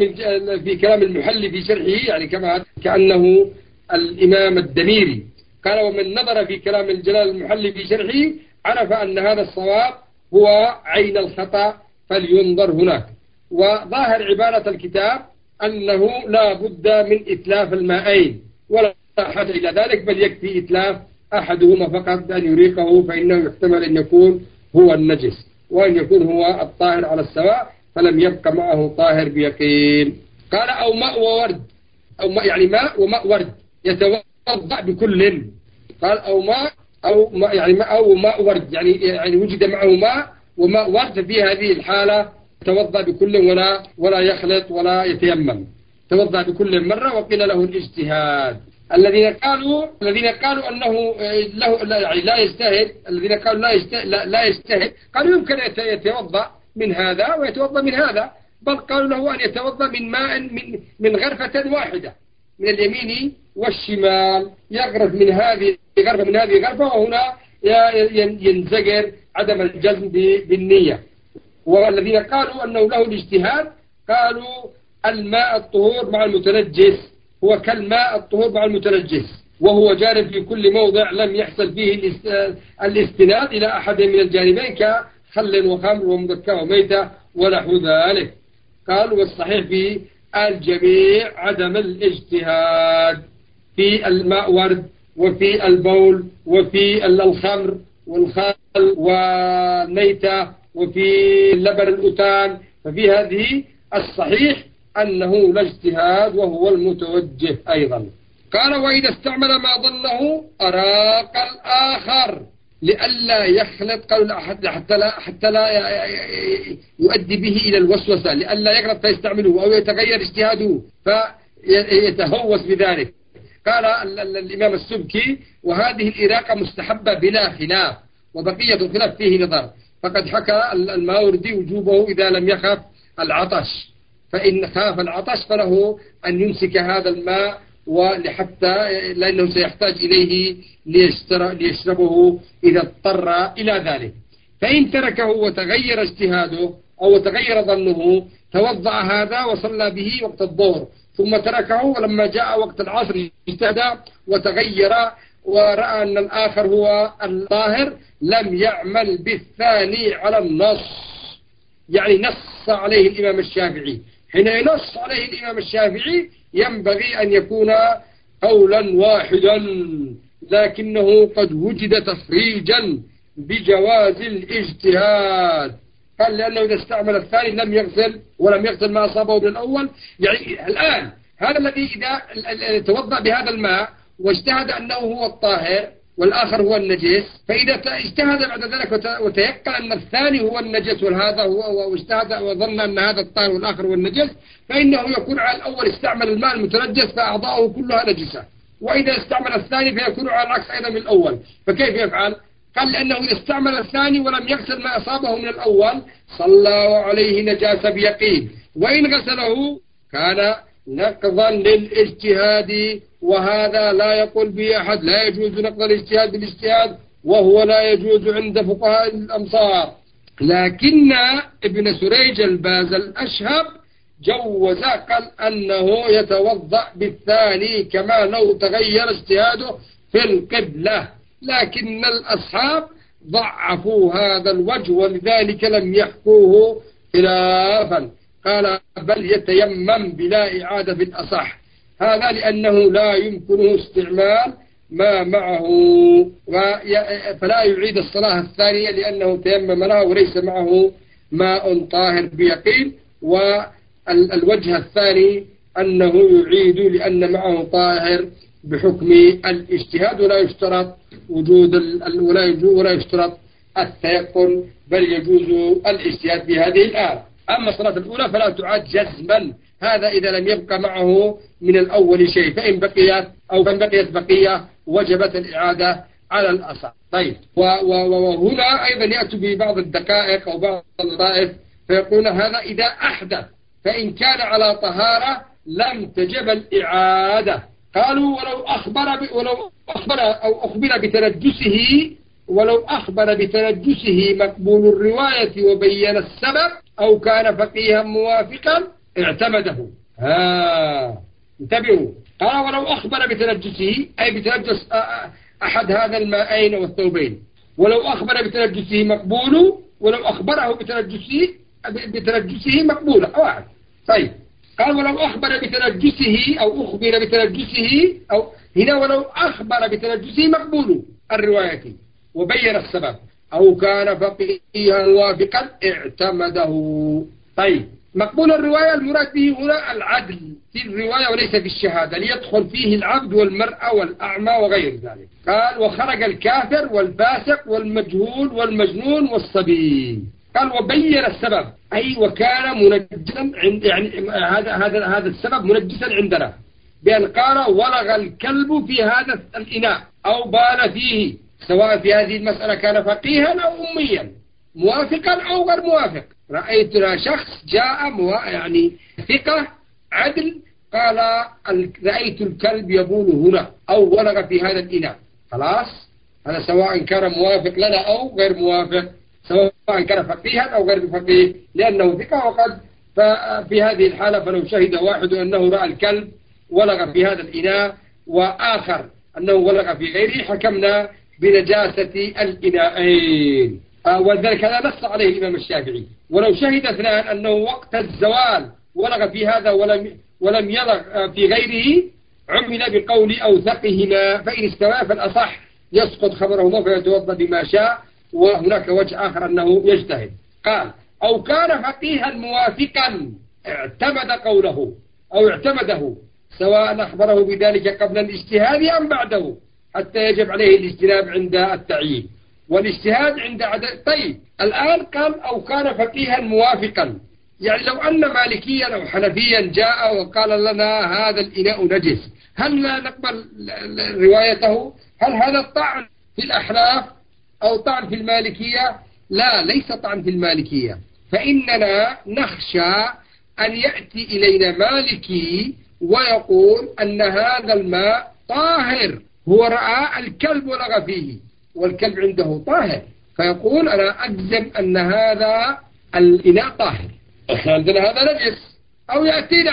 في كلام المحلي في شرحه، يعني كأنه الإمام الدميري قال ومن نظر في كلام الجلال المحلي في شرحه عرف أن هذا الصواب هو عين الخطأ فلينظر هناك. وظاهر عبارة الكتاب أنه لا بد من إتلاف الماءين ولا حاجة إلى ذلك، بل يكفي إتلاف أحدهما فقط بأن يريقه، فإنه يحتمل أن يكون هو النجس وأن يكون هو الطاهر على السواء، فلم يبقى معه طاهر بيقين. قال أو ماء وورد، أو ماء يعني ماء وماء ورد يتوضأ بكل. قال أو ماء يعني ماء أو ماء ورد، يعني وجد معه ماء وماء ورد، في هذه الحالة توضأ بكل ولا يخلط ولا يتيمم، توضأ بكل مرة. وقيل له الاجتهاد. الذين قالوا أنه يعني لا يجتهد، الذين قالوا لا يجتهد قالوا يمكن يتوضأ من هذا ويتوضأ من هذا، بل قالوا له أن يتوضأ من ماء من غرفة واحدة من اليمين والشمال، يغرف من هذه غرفة من هذه غرفة، وهنا ينزجر عدم الجزم بالنية. والذين قالوا أنه له الاجتهاد قالوا الماء الطهور مع المتنجس هو كالماء الطهور مع المتنجس، وهو جانب في كل موضع لم يحصل فيه الاستناد إلى أحد من الجانبين كخل وخمر ومذكى وميتة ونحو ذلك. قال والصحيح في الجميع عدم الاجتهاد في الماء ورد وفي البول وفي الخمر والخل والميتة وفي اللبن الأتان، ففي هذه الصحيح أنه لا اجتهاد وهو المتوجه أيضا. قال وإذا استعمل ما ظنه أراق الآخر لئلا يخلط، قالوا حتى لا يؤدي به إلى الوسوسة، لئلا يغلط فيستعمله أو يتغير اجتهاده فيتهوس بذلك. قال الإمام السبكي وهذه الإراقة مستحبة بلا خلاف، وبقية الخلاف فيه نظر، فقد حكى الماوردي وجوبه إذا لم يخف العطش، فإن خاف العطش فله أن يمسك هذا الماء ولحتى لأنه سيحتاج إليه ليشربه إذا اضطر إلى ذلك. فإن تركه وتغير اجتهاده أو تغير ظنه توضأ هذا وصلى به وقت الظهر، ثم تركه ولما جاء وقت العصر اجتهد وتغير ورأى أن الآخر هو الظاهر لم يعمل بالثاني على النص. يعني نص عليه الإمام الشافعي، حين ينص عليه الإمام الشافعي ينبغي أن يكون قولا واحدا، لكنه قد وجد تفريجا بجواز الاجتهاد. قال لأنه إذا استعمل الثاني لم يغسل ولم يغسل ما أصابه من الأول. يعني الآن هذا الذي إذا توضأ بهذا الماء واجتهد أنه هو الطاهر والآخر هو النجس، فإذا اجتهد بعد ذلك وتيقن أن الثاني هو النجس وهذا هو، واجتهد وظن أن هذا الطاهر والآخر هو النجس، فإنه يكون على الأول استعمل الماء المتنجس فأعضاؤه كلها نجسة، وإذا استعمل الثاني فيكون على العكس أيضا من الأول. فكيف يفعل؟ قال لأنه إذا استعمل الثاني ولم يغسل ما أصابه من الأول صلى عليه نجاسة بيقين، وإن غسله كان نقضا للاجتهاد، وهذا لا يقول به أحد، لا يجوز نقض الاجتهاد بالاجتهاد، وهو لا يجوز عند فقهاء الأمصار. لكن ابن سريج الباز الأشهب جوز، قال أنه يتوضأ بالثاني كما لو تغير اجتهاده في القبلة، لكن الأصحاب ضعفوا هذا الوجه ولذلك لم يحكوه خلافا. قال بل يتيمم بلا إعادة في الأصح، هذا لأنه لا يمكنه استعمال ما معه، فلا يعيد الصلاة الثانية لأنه تيمم لها وليس معه ماء طاهر بيقين. والوجه الثاني أنه يعيد لأن معه طاهر بحكم الاجتهاد، ولا يشترط وجود ولا يشترط التيقن، بل يجوز الاجتهاد في هذه الآية. أما الصلاة الأولى فلا تعاد جزما، هذا إذا لم يبقى معه من الأول شيء، فإن بقيت بقية وجبت الإعادة على الأصح. طيب، وهنا أيضا يأتي ببعض الدقائق أو بعض اللطائف فيقول هذا إذا أحدث، فإن كان على طهارة لم تجب الإعادة. قالوا ولو أخبر بتنجسه مقبول الرواية وبين السبب أو كان فقيها موافقا اعتمده. انتبهوا، قال ولو أخبر بتنجسه أي بتنجس أحد هذا الماءين والثوبين، ولو أخبر بتنجسه مقبول، ولو أخبره بتنجسه مقبول واحد. طيب، قال ولو أخبر بتنجسه أو أخبر بتنجسه، أو هنا ولو أخبر بتنجسه مقبول الرواية وبين السبب أو كان فقيها موافقا اعتمده. طيب، مقبول الرواية المراد به هنا العدل في الرواية وليس في الشهادة، ليدخل فيه العبد والمرأة والأعمى وغير ذلك. قال وخرج الكافر والفاسق والمجهول والمجنون والصبي. قال وبين السبب أي وكان منجسا يعني هذا السبب منجسا عندنا، بأن قال ولغ الكلب في هذا الإناء أو بال فيه، سواء في هذه المسألة كان فقيها أو أميا، موافقا أو غير موافق. رأيت شخص جاء يعني ثقة عدل قال رأيت الكلب يبول هنا أو ولغ في هذا الإناء، خلاص هذا سواء كان موافق لنا أو غير موافق، سواء كان فقيها أو غير فقيه، لأنه ثقة. وقد في هذه الحالة فلو شهد واحد أنه رأى الكلب ولغ في هذا الإناء وآخر أنه ولغ في غيره حكمنا بنجاسة الإناءين. وذلك هذا نص عليه الإمام الشافعي. ولو شهد اثنان أنه وقت الزوال ولغ في هذا ولم يلغ في غيره عمل بقول أوثقهما، فإن استوى فالأصح يسقط خبرهما فيتوضأ بما شاء. وهناك وجه آخر أنه يجتهد. قال أو كان فقيها موافقا اعتمد قوله أو اعتمده، سواء أخبره بذلك قبل الاجتهاد أم بعده، حتى يجب عليه الاجتناب عند التعيين والاجتهاد عند عدد. طيب، الآن قال أو كان فقيها موافقا، يعني لو أن مالكيا أو حنفيا جاء وقال لنا هذا الإناء نجس، هل لا نقبل روايته؟ هل هذا الطعن في الأحناف أو طعن في المالكية لا، ليس طعن في المالكية، فإننا نخشى أن يأتي إلينا مالكي ويقول أن هذا الماء طاهر، هو رأى الكلب ولغى فيه والكلب عنده طاهر، فيقول أنا أجزم أن هذا الإناء طاهر، عندنا هذا نجس. أو يأتينا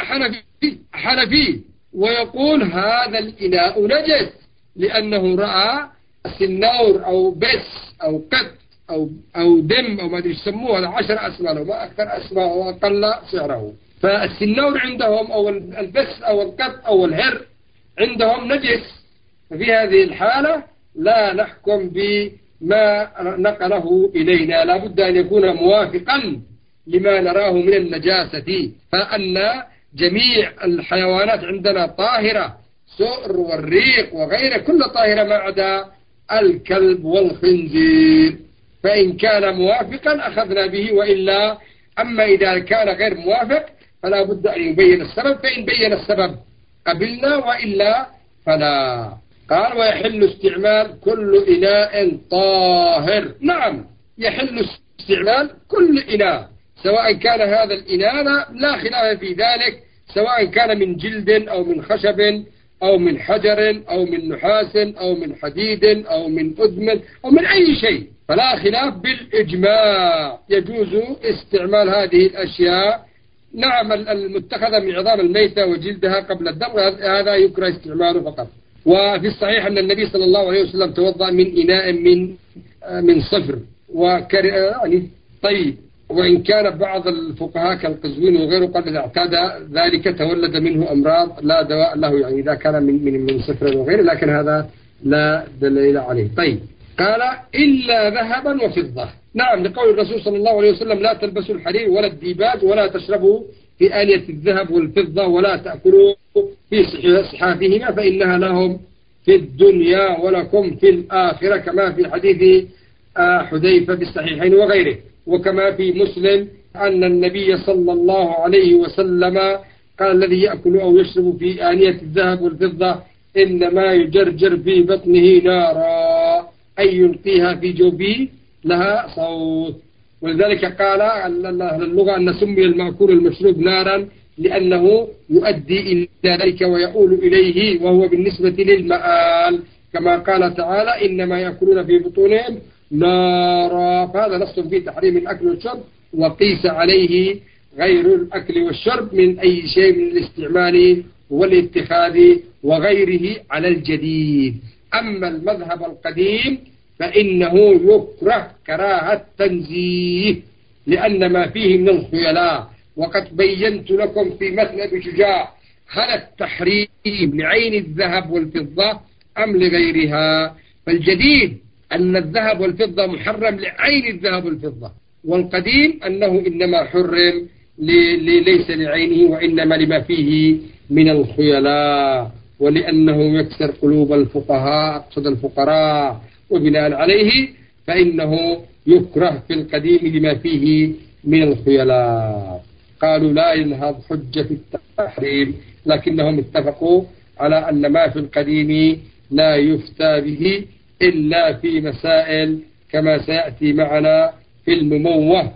حنفي ويقول هذا الإناء نجس لأنه رأى سنور أو بس أو قط أو دم أو ما أدري يسموه، هذا 10 أسماء لو ما أكثر أسماء وأقل سعره. فالسنور عندهم أو البس أو القط أو الهر عندهم نجس، ففي هذه الحالة لا نحكم بما نقله إلينا، لا بد أن يكون موافقا لما نراه من النجاسة، فأن جميع الحيوانات عندنا طاهرة، سؤر والريق وغيره كل طاهرة ما عدا الكلب والخنزير، فإن كان موافقا أخذنا به، وإلا أما إذا كان غير موافق فلا بد أن يبين السبب، فإن بين السبب قبلنا وإلا فلا. قال ويحل استعمال كل إناء طاهر. نعم، يحل استعمال كل إناء، سواء كان هذا الإناء لا خلاف في ذلك، سواء كان من جلد أو من خشب أو من حجر أو من نحاس أو من حديد أو من أدم أو من أي شيء، فلا خلاف بالإجماع يجوز استعمال هذه الأشياء. نعم، المتخذة من عظام الميتة وجلدها قبل الدم هذا يكره استعماله فقط. وفي الصحيح أن النبي صلى الله عليه وسلم توضأ من إناء من صفر يعني طيب، وإن كان بعض الفقهاء كالقزوين وغيره قد إذا اعتاد ذلك تولد منه أمراض لا دواء له، يعني إذا كان من صفر وغيره، لكن هذا لا دليل عليه. طيب، قال إلا ذهبا وفضة. نعم، لقول الرسول صلى الله عليه وسلم لا تلبسوا الحرير ولا الديباج ولا تشربوا في آنية الذهب والفضة ولا تأكلوا في صحافهما فإنها لهم في الدنيا ولكم في الآخرة، كما في حديث حذيفة في الصحيحين وغيره. وكما في مسلم أن النبي صلى الله عليه وسلم قال الذي يأكل أو يشرب في آنية الذهب والفضة إنما يجرجر في بطنه نارا، أي يلقيها في جوفه لها صوت. ولذلك قال اللغة أن سمي المأكول المشروب نارا لأنه يؤدي إلى ذلك ويؤول إليه، وهو بالنسبة للمآل، كما قال تعالى إنما يأكلون في بطونهم نارا، فهذا نص في تحريم الأكل والشرب، وقيس عليه غير الأكل والشرب من أي شيء من الاستعمال والاتخاذ وغيره على الجديد. أما المذهب القديم فإنه يكره كراهة تنزيه لأن ما فيه من الخيلاء، وقد بينت لكم في مثل أبي شجاع هل التحريم لعين الذهب والفضة أم لغيرها. فالجديد أن الذهب والفضة محرم لعين الذهب والفضة، والقديم أنه إنما حرم ليس لعينه وإنما لما فيه من الخيلاء، ولأنه يكسر قلوب الفقهاء أقصد الفقراء، وبناء عليه فإنه يكره في القديم لما فيه من الخيلاء. قالوا لا ينهض حجة في التحريم، لكنهم اتفقوا على أن ما في القديم لا يفتى به إلا في مسائل كما سيأتي معنا في المموه،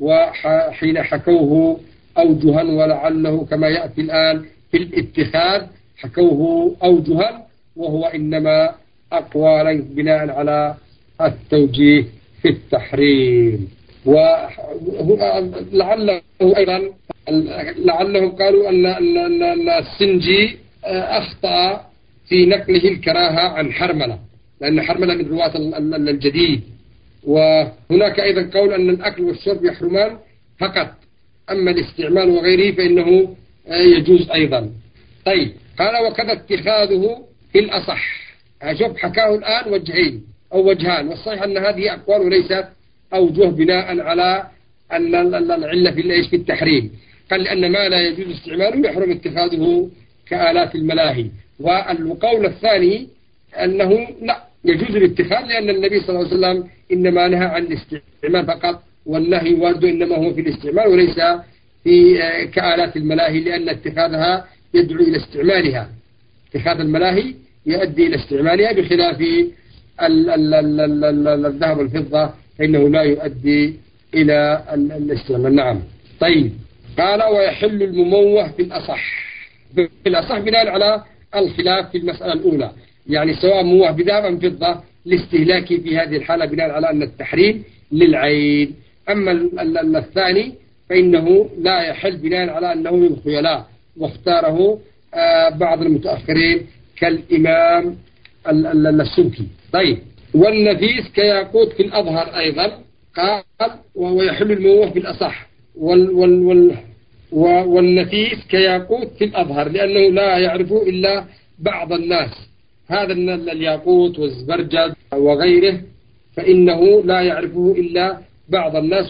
وحين حكوه أوجها ولعله كما يأتي الآن في الاتخاذ حكوه أوجها، وهو إنما أقوالا بناء على التوجيه في التحريم. ولعله أيضا لعلهم قالوا أن السنجي أخطأ في نقله الكراهة عن حرملة، لأن حرملة من رواة الجديد. وهناك أيضا قول أن الأكل والشرب يحرمان فقط، أما الاستعمال وغيره فإنه يجوز أيضا. طيب، قال وكذا اتخاذه في الأصح. شوف حكاه الآن وجهين أو وجهان، والصحيح أن هذه أقوال وليست أوجه بناء على أن العلة في التحريم. قال لأن ما لا يجوز استعماله يحرم اتخاذه كآلات الملاهي. والقول الثاني أنه لا يجوز الاتخاذ، لأن النبي صلى الله عليه وسلم إنما نهى عن الاستعمال فقط، والنهي وارد إنما هو في الاستعمال وليس في كآلات الملاهي، لأن اتخاذها يدعو إلى استعمالها. اتخاذ الملاهي يؤدي إلى استعمالها، بخلاف الذهب والفضة فإنه لا يؤدي إلى الاستعمال. نعم. طيب، قال ويحل المموه في الأصح بناء على الخلاف في المسألة الأولى، يعني سواء مموه بذهب أم فضة لاستهلاكه في هذه الحالة بناء على أن التحريم للعين. أما الثاني فإنه لا يحل بناء على أنه من الخيلاء، واختاره بعض المتأخرين كالإمام السبكي. طيب، والنفيس كياقوت في الأظهر أيضا قال ويحل المموه في الأصح، والنفيس كياقوت في الأظهر لأنه لا يعرفه إلا بعض الناس، هذا الياقوت والزبرجد وغيره فإنه لا يعرفه إلا بعض الناس،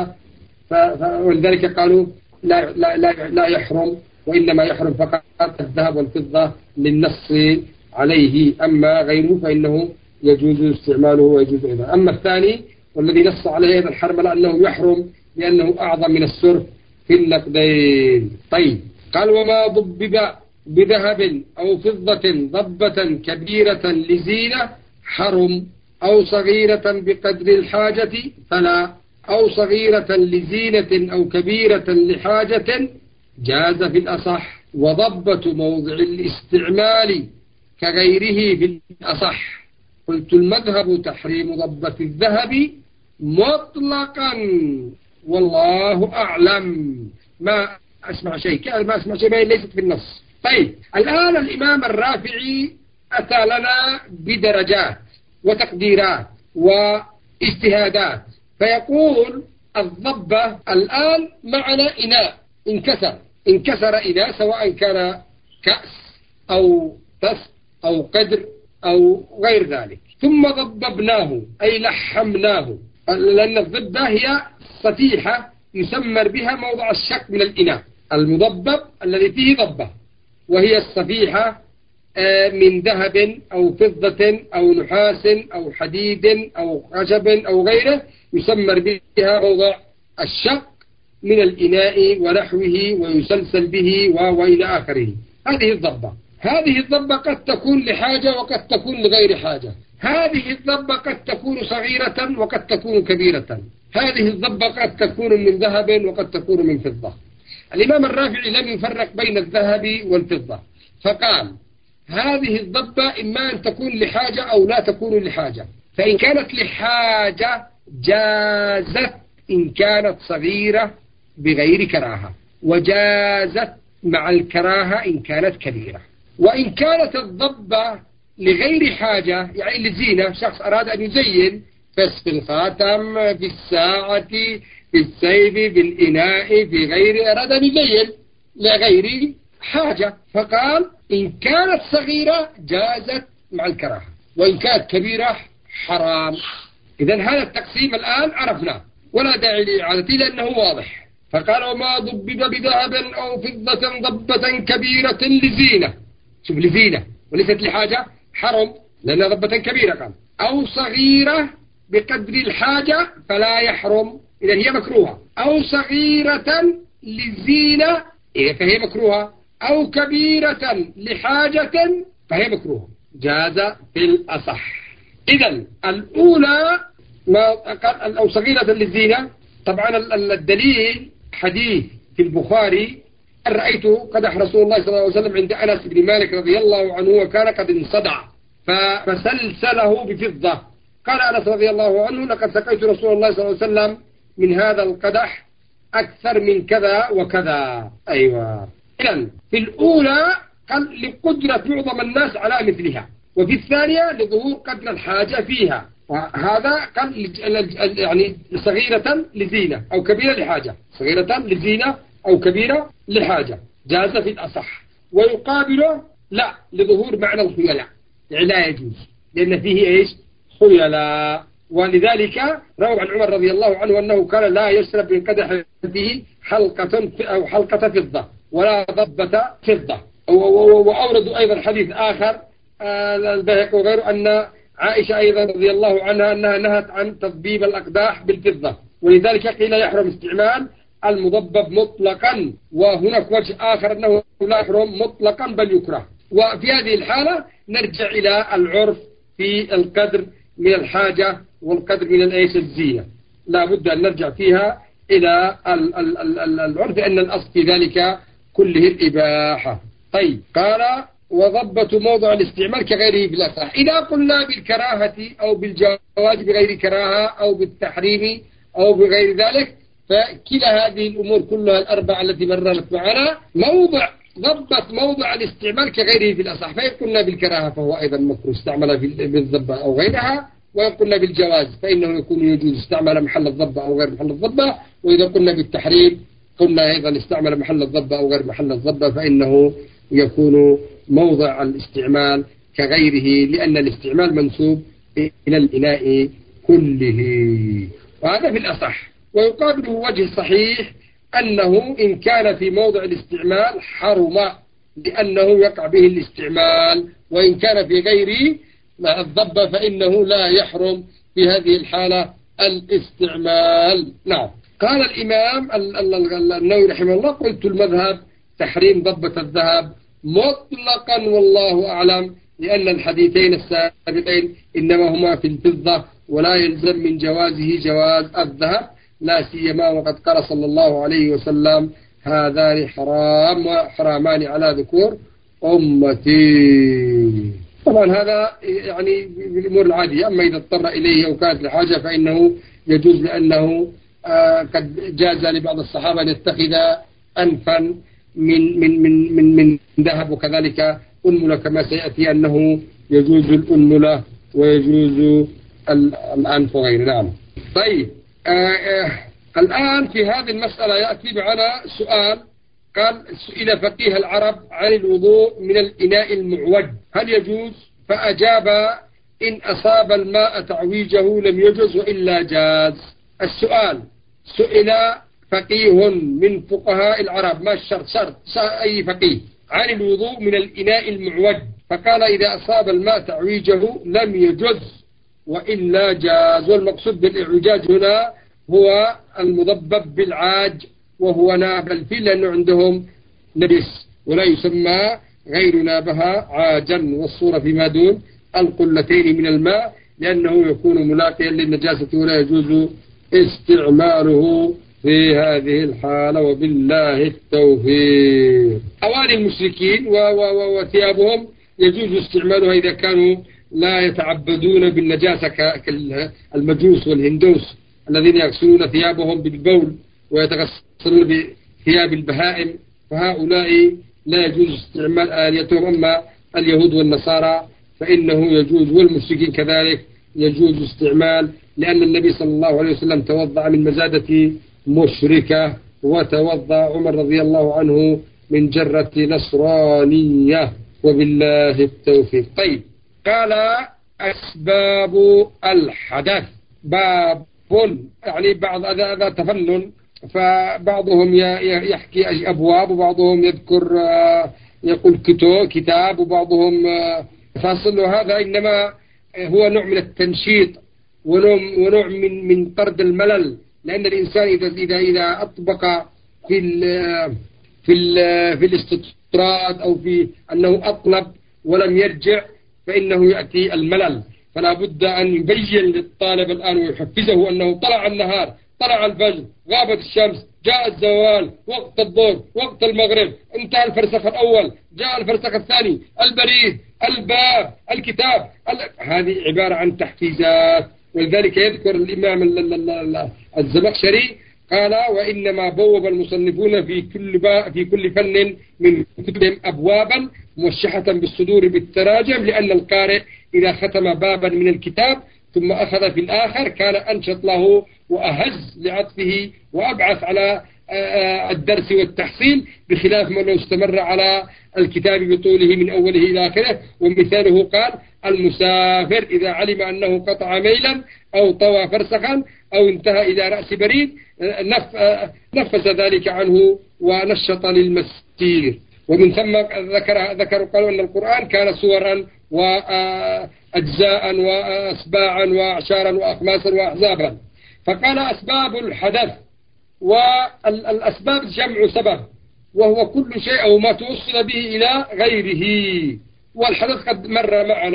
ولذلك قالوا لا يحرم، وإنما يحرم فقط الذهب والفضة للنص عليه، أما غيره فإنه يجوز استعماله ويجوز أيضا. أما الثاني والذي نص عليه أيضا الحرم لأنه يحرم لأنه أعظم من السرف في النقدين. طيب، قال وما ضبب بذهب أو فضة ضبة كبيرة لزينة حرم، أو صغيرة بقدر الحاجة فلا، أو صغيرة لزينة أو كبيرة لحاجة جاز في الأصح، وضبة موضع الاستعمال كغيره في الأصح. قلت المذهب تحريم ضبة الذهب مطلقا والله أعلم. ما أسمع شيء ليست في النص. طيب، الآن الإمام الرافعي أتى لنا بدرجات وتقديرات واجتهادات، فيقول الضبة الآن معنا إناء انكسر إناء سواء كان كأس أو طست أو قدر أو غير ذلك، ثم ضببناه أي لحمناه، لأن الضبة هي صفيحة يسمر بها موضع الشك من الإناء المضبب الذي فيه ضبة، وهي الصفيحة من ذهب أو فضة أو نحاس أو حديد أو خشب أو غيره يسمر بها موضع الشق من الإناء ونحوه ويسلسل به وإلى آخره. هذه الضبة قد تكون لحاجة وقد تكون لغير حاجة. هذه الضبة قد تكون صغيرة وقد تكون كبيرة. هذه الضبة قد تكون من ذهب وقد تكون من فضة. الإمام الرافعي لم يفرق بين الذهب والفضة، فقال هذه الضبة إما أن تكون لحاجة أو لا تكون لحاجة، فإن كانت لحاجة جازت إن كانت صغيرة بغير كراهة، وجازت مع الكراهة إن كانت كبيرة. وإن كانت الضبة لغير حاجة يعني لزينة، شخص أراد أن يزين في الخاتم، في الساعة، في السيف، بالإناء، في غير، أراد أن يزين لغير حاجة، فقال إن كانت صغيرة جازت مع الكراهة، وإن كانت كبيرة حرام. إذن هذا التقسيم الآن عرفناه ولا داعي لإعادته لأنه واضح. فقال وما ضبب بذهب أو فضة ضبة كبيرة لزينة، شوف لزينة وليست لحاجة، حرم لأنها ضبة كبيرة، قال أو صغيرة بقدر الحاجة فلا يحرم، إذن هي مكروهة، أو صغيرة لزينة فهي مكروهة، أو كبيرة لحاجة فهي مكروهة، جاز في الأصح. إذن الأولى ما قال أو صغيرة للزينة، طبعا الدليل حديث في البخاري رأيت قدح رسول الله صلى الله عليه وسلم عند أنس بن مالك رضي الله عنه وكان قد انصدع فسلسله بفضة. قال أنس رضي الله عنه لقد سقيت رسول الله صلى الله عليه وسلم من هذا القدح أكثر من كذا وكذا. أيوة. إذن في الأولى قال لقدرة معظم الناس على مثلها، وفي الثانية لظهور قدر الحاجة فيها، وهذا قال يعني صغيرة لزينة أو كبيرة لحاجة، صغيرة لزينة أو كبيرة لحاجة، جاز في الأصح. ويقابله لا لظهور معنى الخيلاء، يعني لا يجوز لأن فيه إيش خيلاء. ولذلك روى عن عمر رضي الله عنه أنه كان لا يشرب من قدح فيه حلقة أو حلقة فضة ولا ضبة فضة. وأوردوا أيضا حديث آخر البيهقي وغيره أن عائشة أيضا رضي الله عنها أنها نهت عن تضبيب الأقداح بالفضة، ولذلك قيل يحرم استعمال المضبب مطلقا. وهناك وجه آخر أنه لا يحرم مطلقا بل يكره. وفي هذه الحالة نرجع إلى العرف في القدر من الحاجة والقدر من الزينة. لا بد أن نرجع فيها إلى العرف أن الأصل في ذلك كله الإباحة. طيب قال وضبط موضع الاستعمال كغيره في الأصح. إذا قلنا بالكراهة أو بالجواز بغير كراهة أو بالتحريم أو بغير ذلك، فكلا هذه الأمور كلها الأربعة التي مررت معنا ضبط موضع الاستعمال كغيره في الأصح. فإن قلنا بالكراهة فهو أيضا مكروه استعمل بالضبة أو غيرها، وإن قلنا بالجواز فإنه يكون يجوز استعمل محل الضبة أو غير محل الضبة، وإذا قلنا بالتحريم قلنا أيضا استعمل محل الضبة أو غير محل الضبة فإنه يكون موضع الاستعمال كغيره، لأن الاستعمال منسوب إلى الإناء كله، وهذا في الأصح. ويقابله وجه صحيح أنه إن كان في موضع الاستعمال حرم لأنه يقع به الاستعمال، وإن كان في غير الضبة فإنه لا يحرم في هذه الحالة الاستعمال. نعم. قال الإمام النووي رحمه الله قلت المذهب تحريم ضبة الذهب مطلقا والله أعلم، لأن الحديثين السابقين إنما هما في الفضة، ولا يلزم من جوازه جواز الذهب، لا سيما وقد قال صلى الله عليه وسلم هذان حرامان على ذكور أمتي. طبعا هذا يعني بالأمور العادية، أما إذا اضطر إليه أو كانت لحاجة فإنه يجوز، لأنه قد جاز لبعض الصحابة أن يتخذ أنفا من ذهب، وكذلك أنملة كما سيأتي أنه يجوز الأنملة ويجوز الأنف وغيره. نعم. طيب الآن في هذه المسألة يأتي معنا سؤال. قال سئل فقيه العرب عن الوضوء من الإناء المعوج هل يجوز؟ فأجاب إن أصاب الماء تعويجه لم يجوز وإلا جاز. السؤال سئل فقيه من فقهاء العرب، ما الشرط أي فقيه، عن الوضوء من الإناء المعوج، فقال إذا أصاب الماء تعويجه لم يجوز وإلا جاز. والمقصود بالإعوجاج هنا هو المضبب بالعاج، وهو ناب الفيل، لأنه عندهم نبس، ولا يسمى غير نابها عاجا، والصورة فيما دون القلتين من الماء، لأنه يكون ملاقيا للنجاسة ولا يجوز استعماله في هذه الحالة. وبالله التوفيق. أواني المشركين وثيابهم يجوز استعمالها إذا كانوا لا يتعبدون بالنجاسة كالمجوس والهندوس الذين يغسلون ثيابهم بالبول ويتغسلون بثياب البهائم، فهؤلاء لا يجوز استعمال آليتهم. أما اليهود والنصارى فإنه يجوز، والمشركين كذلك يجوز استعمال، لأن النبي صلى الله عليه وسلم توضأ من مزادة مشركة، وتوضأ عمر رضي الله عنه من جرة نصرانية. وبالله التوفيق. طيب قال أسباب الحدث باب، يعني بعض هذا تفنن، فبعضهم يحكي أبواب، وبعضهم يذكر يقول كتاب، وبعضهم فاصل. وهذا إنما هو نوع من التنشيط ونوع من طرد الملل، لأن الإنسان إذا أطبق في الاستطراد أو في أنه أطلب ولم يرجع فإنه يأتي الملل. فلا بد أن يبين للطالب الآن ويحفزه أنه طلع النهار، طلع الفجر، غابت الشمس، جاء الزوال، وقت الظهر، وقت المغرب، انتهى الفرسخ الأول، جاء الفرسخ الثاني، البريد، الباب، الكتاب. هذه عبارة عن تحفيزات. ولذلك يذكر الإمام الزمخشري قال وإنما بوب المصنفون في كل فن من كتبهم أبوابا موشحة بالصدور بالتراجم، لأن القارئ إذا ختم بابا من الكتاب ثم أخذ في الآخر كان أنشط له وأهز لعطفه وأبعث على الدرس والتحصيل، بخلاف من لو استمر على الكتاب بطوله من أوله إلى آخره. ومثاله قال المسافر إذا علم أنه قطع ميلا أو طوى فرسخا أو انتهى إلى رأس بريد نفس ذلك عنه ونشط للمسير. ومن ثم ذكروا قالوا أن القرآن كان صورا وأجزاء وأسباعا وأعشارا وأخماسا وأحزابا. فقال أسباب الحدث، والأسباب جمع سبب، وهو كل شيء أو ما توصل به إلى غيره. والحدث قد مر معنا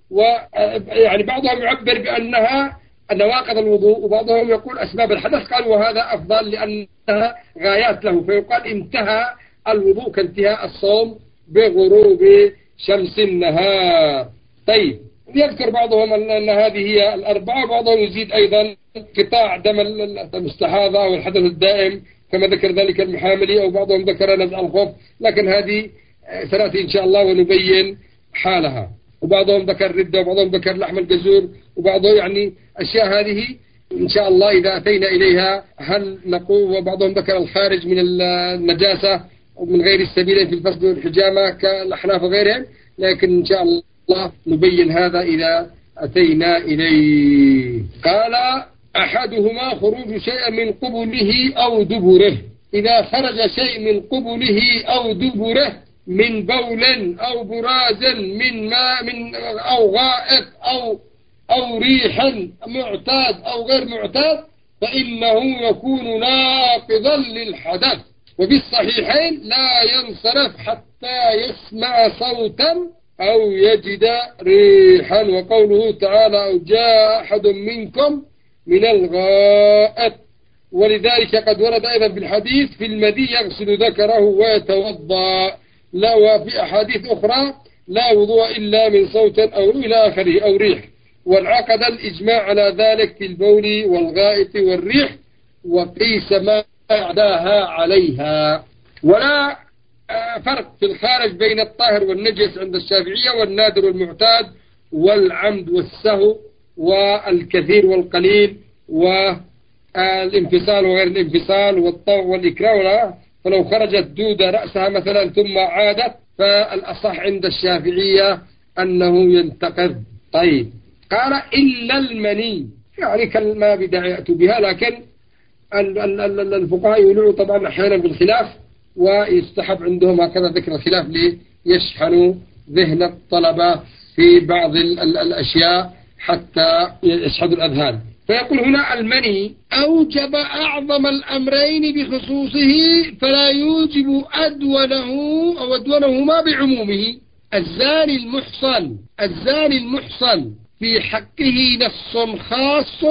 ويعني بعضهم يعبر بأنها نواقض الوضوء، وبعضهم يقول أسباب الحدث، قال وهذا أفضل لأنها غايات له، فيقال انتهى الوضوء كانتهاء الصوم بغروب شمس النهار. طيب، يذكر بعضهم أن هذه هي الأربعة، وبعضهم يزيد أيضا قطاع دم المستحاضة أو الحدث الدائم كما ذكر ذلك المحاملي، أو بعضهم ذكر نزع الخف، لكن هذه سنأتي إن شاء الله ونبين حالها. وبعضهم ذكر ردة، وبعضهم ذكر لحم الجزور، وبعضهم يعني أشياء هذه إن شاء الله إذا أتينا إليها هل نقول. وبعضهم ذكر الخارج من النجاسة ومن غير السبيل في الفسد والحجامة كالأحناف وغيرهم، لكن إن شاء الله نبين هذا إذا أتينا إليه. قال أحدهما خروج شيء من قبله أو دبره. إذا خرج شيء من قبله أو دبره من بول أو براز من ماء أو غائط أو ريح معتاد أو غير معتاد فإنه يكون ناقضا للحدث. وفي الصحيحين لا ينصرف حتى يسمع صوتا أو يجد ريحا. وقوله تعالى أو جاء أحد منكم من الغائط. ولذلك قد ورد أيضا في الحديث في المدي يغسل ذكره ويتوضأ. لا، وفي أحاديث أخرى لا وضوء إلا من صوت أو إلى آخره أو ريح. وانعقد الإجماع على ذلك في البول والغائط والريح، وقيس ما أعداها عليها. ولا فرق في الخارج بين الطاهر والنجس عند الشافعية، والنادر والمعتاد، والعمد والسهو، والكثير والقليل، والانفصال وغير الانفصال، والطوع والإكراه. فلو خرجت دودة رأسها مثلا ثم عادت فالأصح عند الشافعية أنه ينتقض. طيب، قال إلا المني، يعني كلمة بدعية بها، لكن الفقهاء يولعوا طبعا أحيانا بالخلاف، ويستحب عندهم هكذا ذكر الخلاف ليشحنوا ذهن الطلبة في بعض الأشياء حتى يشحذوا الأذهان. فيقول هنا المني أوجب أعظم الأمرين بخصوصه فلا يوجب أدونهما بعمومه. الزاني المحصن في حقه نص خاص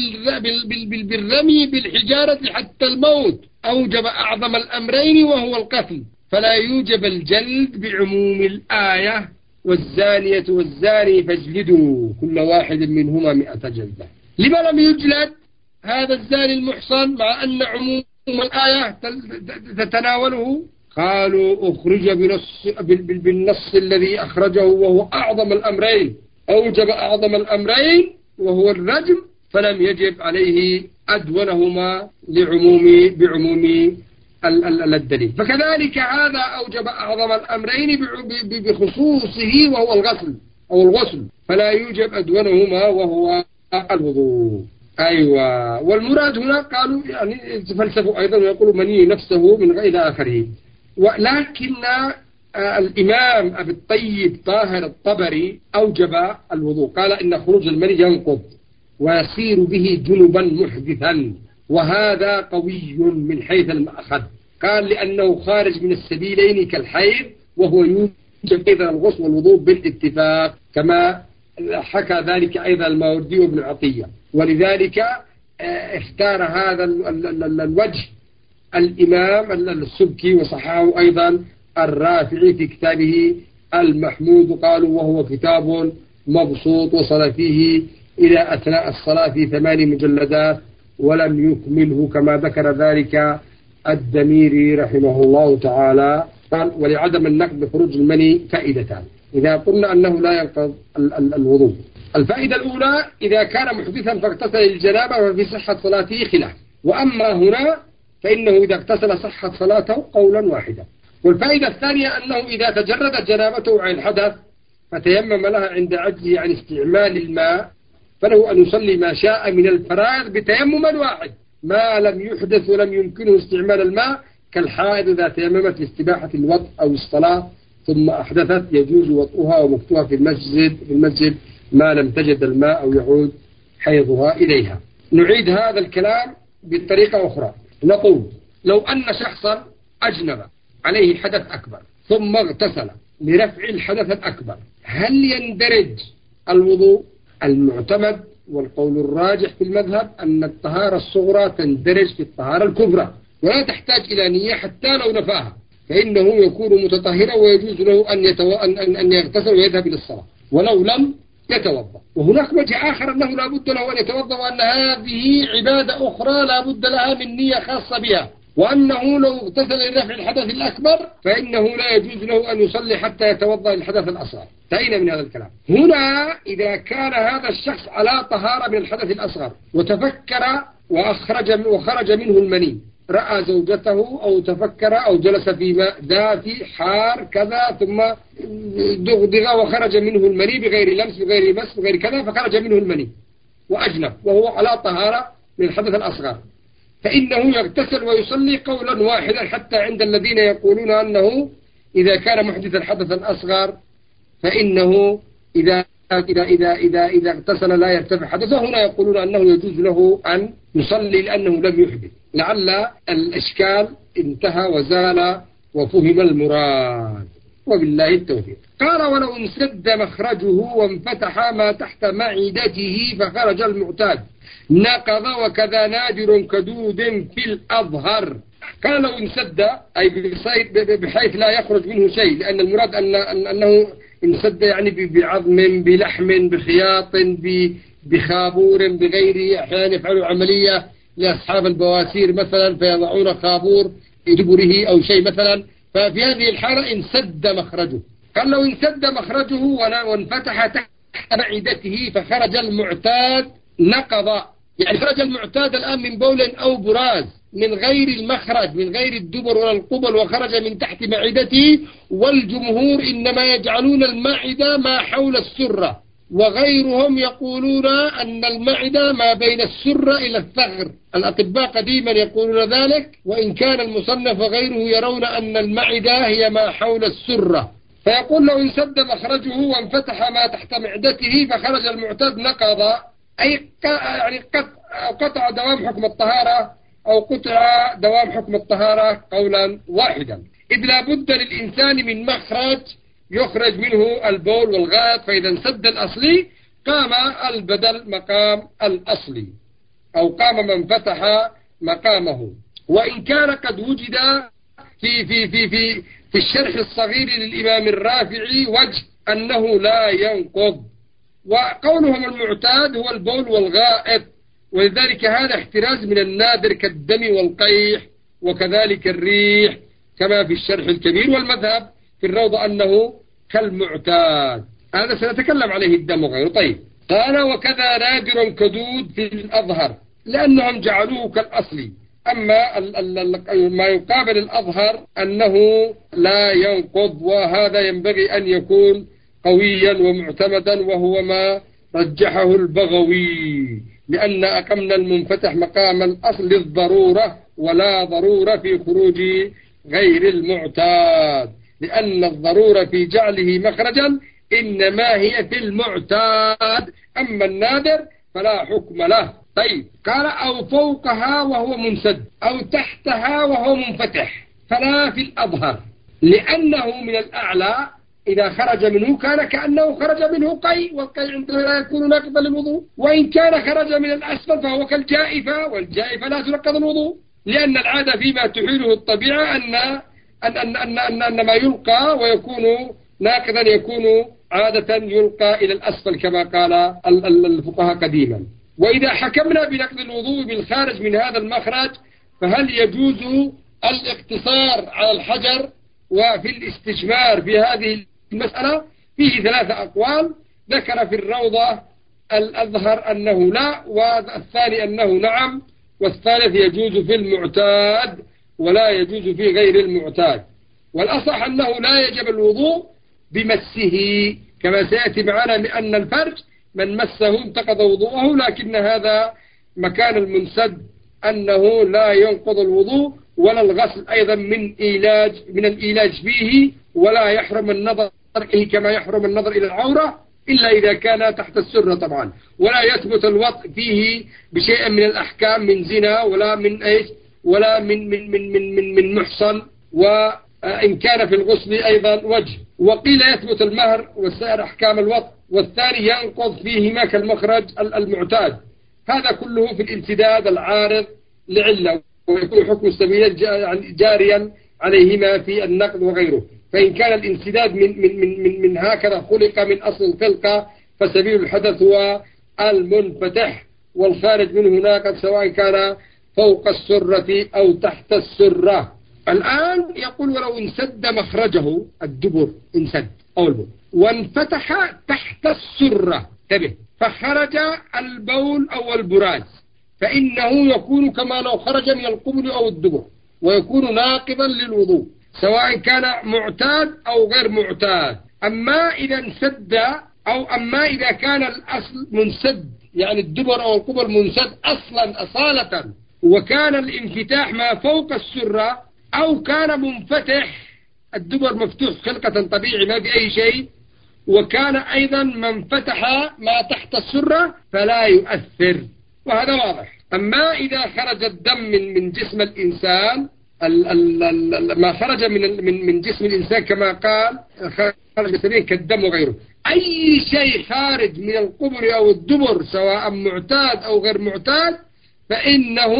بالرمي بالحجارة حتى الموت أوجب أعظم الأمرين وهو القتل، فلا يوجب الجلد بعموم الآية والزانية والزاني فاجلدوا كل واحد منهما 100 جلدة. لما لم يجلد هذا الزاني المحصن مع أن عموم الآية تتناوله؟ قالوا أخرج بالنص الذي أخرجه وهو أعظم الأمرين، أوجب أعظم الأمرين وهو الرجم، فلم يجب عليه أدونهما بعموم الدليل. فكذلك هذا أوجب أعظم الأمرين بخصوصه وهو الغسل، فلا يوجب أدونهما وهو الوضوء. أيوة. والمراد هنا قالوا يعني فلسفوا أيضا ويقولوا مني نفسه من غير آخره. ولكن الإمام أبي الطيب طاهر الطبري أوجب الوضوء، قال إن خروج المني ينقض ويصير به جنبا محدثا، وهذا قوي من حيث المأخذ. قال لأنه خارج من السبيلين كالحيض، وهو يوجب أيضا الغسل والوضوء بالاتفاق، كما حكى ذلك أيضا الماوردي وابن عطية. ولذلك اختار هذا الوجه الإمام السبكي، وصححه أيضا الرافعي في كتابه المحمود، قالوا وهو كتاب مبسوط وصل فيه إلى أثناء الصلاة في 8 مجلدات ولم يكمله، كما ذكر ذلك الدميري رحمه الله تعالى. قال ولعدم النقد بخروج المني فائدتان إذا قلنا أنه لا ينقض الوضوء. الفائدة الأولى إذا كان محدثا فاغتسل الجنابة وفي صحة صلاته خلاف، وأما هنا فإنه إذا اغتسل صحت صلاته قولا واحدا. والفائدة الثانية أنه إذا تجرد جنابته عن الحدث فتيمم لها عند عجزه عن استعمال الماء فله أن يصلي ما شاء من الفرائض بتيمم واحد ما لم يحدث ولم يمكنه استعمال الماء، كالحائض إذا تيممت لاستباحة الوضوء أو الصلاة ثم أحدثت يجوز وضوءها ومكتوها في المسجد ما لم تجد الماء أو يعود حيضها إليها. نعيد هذا الكلام بطريقة أخرى. نقول لو أن شخصا أجنب عليه حدث أكبر ثم اغتسل لرفع الحدث الأكبر، هل يندرج الوضوء. المعتمد والقول الراجح في المذهب أن الطهارة الصغرى تندرج في الطهارة الكبرى ولا تحتاج إلى نية حتى لو نفاها، فإنه يكون متطهرا ويجوز له أن يغتسل ويذهب إلى الصلاة ولو لم يتوضأ. وهناك وجه آخر أنه لا بد له أن يتوضأ، وأن هذه عبادة أخرى لا بد لها من نية خاصة بها، وأنه لو اغتسل لرفع الحدث الأكبر فإنه لا يجوز له أن يصلي حتى يتوضأ للحدث الأصغر. انتهينا من هذا الكلام. هنا إذا كان هذا الشخص على طهارة من الحدث الأصغر وتفكر وخرج منه المني، رأى زوجته أو تفكر أو جلس في ماء دافي حار كذا ثم دغدغ وخرج منه المني بغير لمس بغير مس بغير كذا، فخرج منه المني وأجنب وهو على طهارة من الحدث الأصغر، فإنه يغتسل ويصلي قولا واحدا، حتى عند الذين يقولون أنه إذا كان محدثا حدثا أصغر فإنه إذا اغتسل لا يرتفع حدثه. هنا يقولون أنه يجوز له أن يصلي لأنه لم يحدث. لعل الإشكال انتهى وزال وفهم المراد، وبالله التوفيق. قال ولو انسد مخرجه وانفتح ما تحت معدته فخرج المعتاد نقض وكذا نادر كدود في الأظهر. قال لو انسد أي بحيث لا يخرج منه شيء، لأن المراد أنه انسد يعني بعظم بلحم بخياط بخابور بغيره. أحيانا يفعلوا عملية لأصحاب البواسير مثلا فيضعون خابور في دبره أو شيء مثلا، ففي هذه الحالة انسد مخرجه. قال لو انسد مخرجه وانفتح تحت معدته فخرج المعتاد نقض، يعني خرج المعتاد الآن من بول أو براز من غير المخرج من غير الدبر ولا القبل وخرج من تحت معدته، والجمهور إنما يجعلون المعدة ما حول السرة، وغيرهم يقولون أن المعدة ما بين السرة إلى الثغر. الأطباء قديما يقولون ذلك، وإن كان المصنف وغيره يرون أن المعدة هي ما حول السرة. فيقول لو انسد مخرجه وانفتح ما تحت معدته فخرج المعتاد نقض، أي يعني قطع دوام حكم الطهارة أو قطع دوام حكم الطهارة قولا واحدا، إذ لا بد للإنسان من مخرج يخرج منه البول والغائط، فإذا انسد الأصلي قام البدل مقام الأصلي أو قام من فتح مقامه. وإن كان قد وجد في الشرح الصغير للإمام الرافعي وجه أنه لا ينقض، وقولهم المعتاد هو البول والغائط، ولذلك هذا احتراز من النادر كالدم والقيح وكذلك الريح كما في الشرح الكبير. والمذهب في الروضة أنه كالمعتاد، هذا سنتكلم عليه الدم وغيره. طيب قال وكذا نادر كدود في الأظهر، لأنهم جعلوه كالأصلي. أما ما يقابل الأظهر أنه لا ينقض، وهذا ينبغي أن يكون قويا ومعتمدا، وهو ما رجحه البغوي، لأن أقمنا المنفتح مقام الأصل للضرورة ولا ضرورة في خروج غير المعتاد، لأن الضرورة في جعله مخرجا إنما هي في المعتاد، أما النادر فلا حكم له. طيب قال أو فوقها وهو منسد أو تحتها وهو منفتح فلا في الأظهر، لأنه من الأعلى إذا خرج منه كان كأنه خرج منه قي، والقي عندما لا يكون ناقضا للوضوء، وإن كان خرج من الأسفل فهو كالجائفة، والجائفة لا تنقض الوضوء، لأن العادة فيما تحيله الطبيعة أن ما يلقى ويكون ناقضا يكون عادة يلقى إلى الأسفل كما قال الفقهاء قديما. وإذا حكمنا بنقض الوضوء بالخارج من هذا المخرج فهل يجوز الاقتصار على الحجر وفي الاستجمار في هذه المسألة؟ فيه 3 أقوال، ذكر في الروضة الأظهر أنه لا، والثاني أنه نعم، والثالث يجوز في المعتاد ولا يجوز في غير المعتاد. والأصح أنه لا يجب الوضوء بمسه كما سيأتي معنا، لأن الفرج من مسه انتقض وضوءه، لكن هذا مكان المنسد أنه لا ينقض الوضوء ولا الغسل أيضا من الإيلاج فيه، ولا يحرم النظر إليه كما يحرم النظر إلى العورة إلا إذا كان تحت السرة طبعا، ولا يثبت الوطء فيه بشيء من الأحكام من زنا ولا من إيش ولا من محصن، إن كان في الغسل أيضا وجه. وقيل يثبت المهر وسائر أحكام الوطء، والثاني ينقض فيهما كالمخرج المعتاد. هذا كله في الانسداد العارض لعلة، ويكون حكم السبيل جاريا عليهما في النقد وغيره. فإن كان الانسداد من هكذا خلق من أصل الخلقة، فسبيل الحدث هو المنفتح، والخارج منه ناقض سواء كان فوق السرة أو تحت السرة. الآن يقول ولو انسد مخرجه الدبر، انسد أو البول وانفتح تحت السرة، انتبه، فخرج البول أو البراز، فإنه يكون كما لو خرج من القبل أو الدبر، ويكون ناقضا للوضوء سواء كان معتاد أو غير معتاد. أما إذا كان الأصل منسد، يعني الدبر أو القبل منسد أصالة، وكان الانفتاح ما فوق السرة، أو كان منفتح الدبر مفتوح خلقة طبيعي ما في أي شيء، وكان أيضا منفتح ما تحت السرة، فلا يؤثر، وهذا واضح. أما إذا خرج الدم من جسم الإنسان، ما خرج من جسم الإنسان كما قال خرج سبيل كالدم وغيره، أي شيء خارج من القبر أو الدبر سواء معتاد أو غير معتاد، فإنه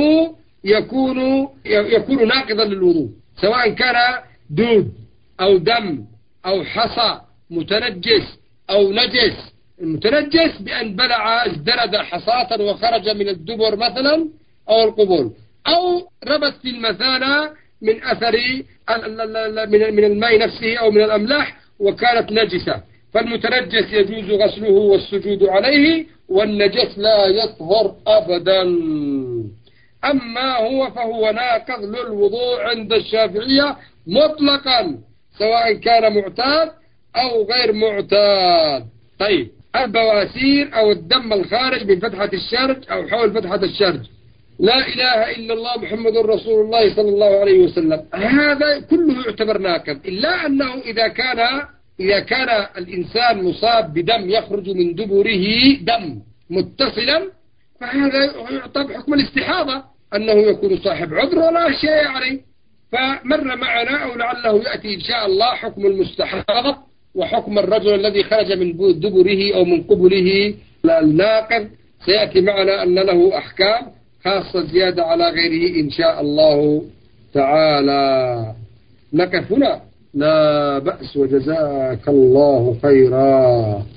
يكون ناقضا للوضوء، سواء كان دود أو دم أو حصى متنجس أو نجس. المتنجس بأن بلع ازدرد حصاة وخرج من الدبر مثلا أو القبول، أو ربت في المثانة من أثر من الماء نفسه أو من الأملاح وكانت نجسة، فالمتنجس يجوز غسله والسجود عليه، والنجس لا يطهر أبدا. أما هو فهو ناقض للوضوء عند الشافعية مطلقا، سواء كان معتاد أو غير معتاد. طيب، البواسير أو الدم الخارج من فتحة الشرج أو حول فتحة الشرج، لا إله إلا الله محمد رسول الله صلى الله عليه وسلم، هذا كله يعتبر ناقض، إلا أنه إذا كان الإنسان مصاب بدم يخرج من دبره دم متصلا، فهذا يعطى بحكم الاستحاضة، أنه يكون صاحب عذر ولا شيء عليه. فمر معنا أو لعله يأتي إن شاء الله حكم المستحاضة وحكم الرجل الذي خرج من دبره أو من قبله الناقض، سيأتي معنا أن له أحكام خاصة زيادة على غيره إن شاء الله تعالى. نقف هنا، لا بأس، وجزاك الله خيرا.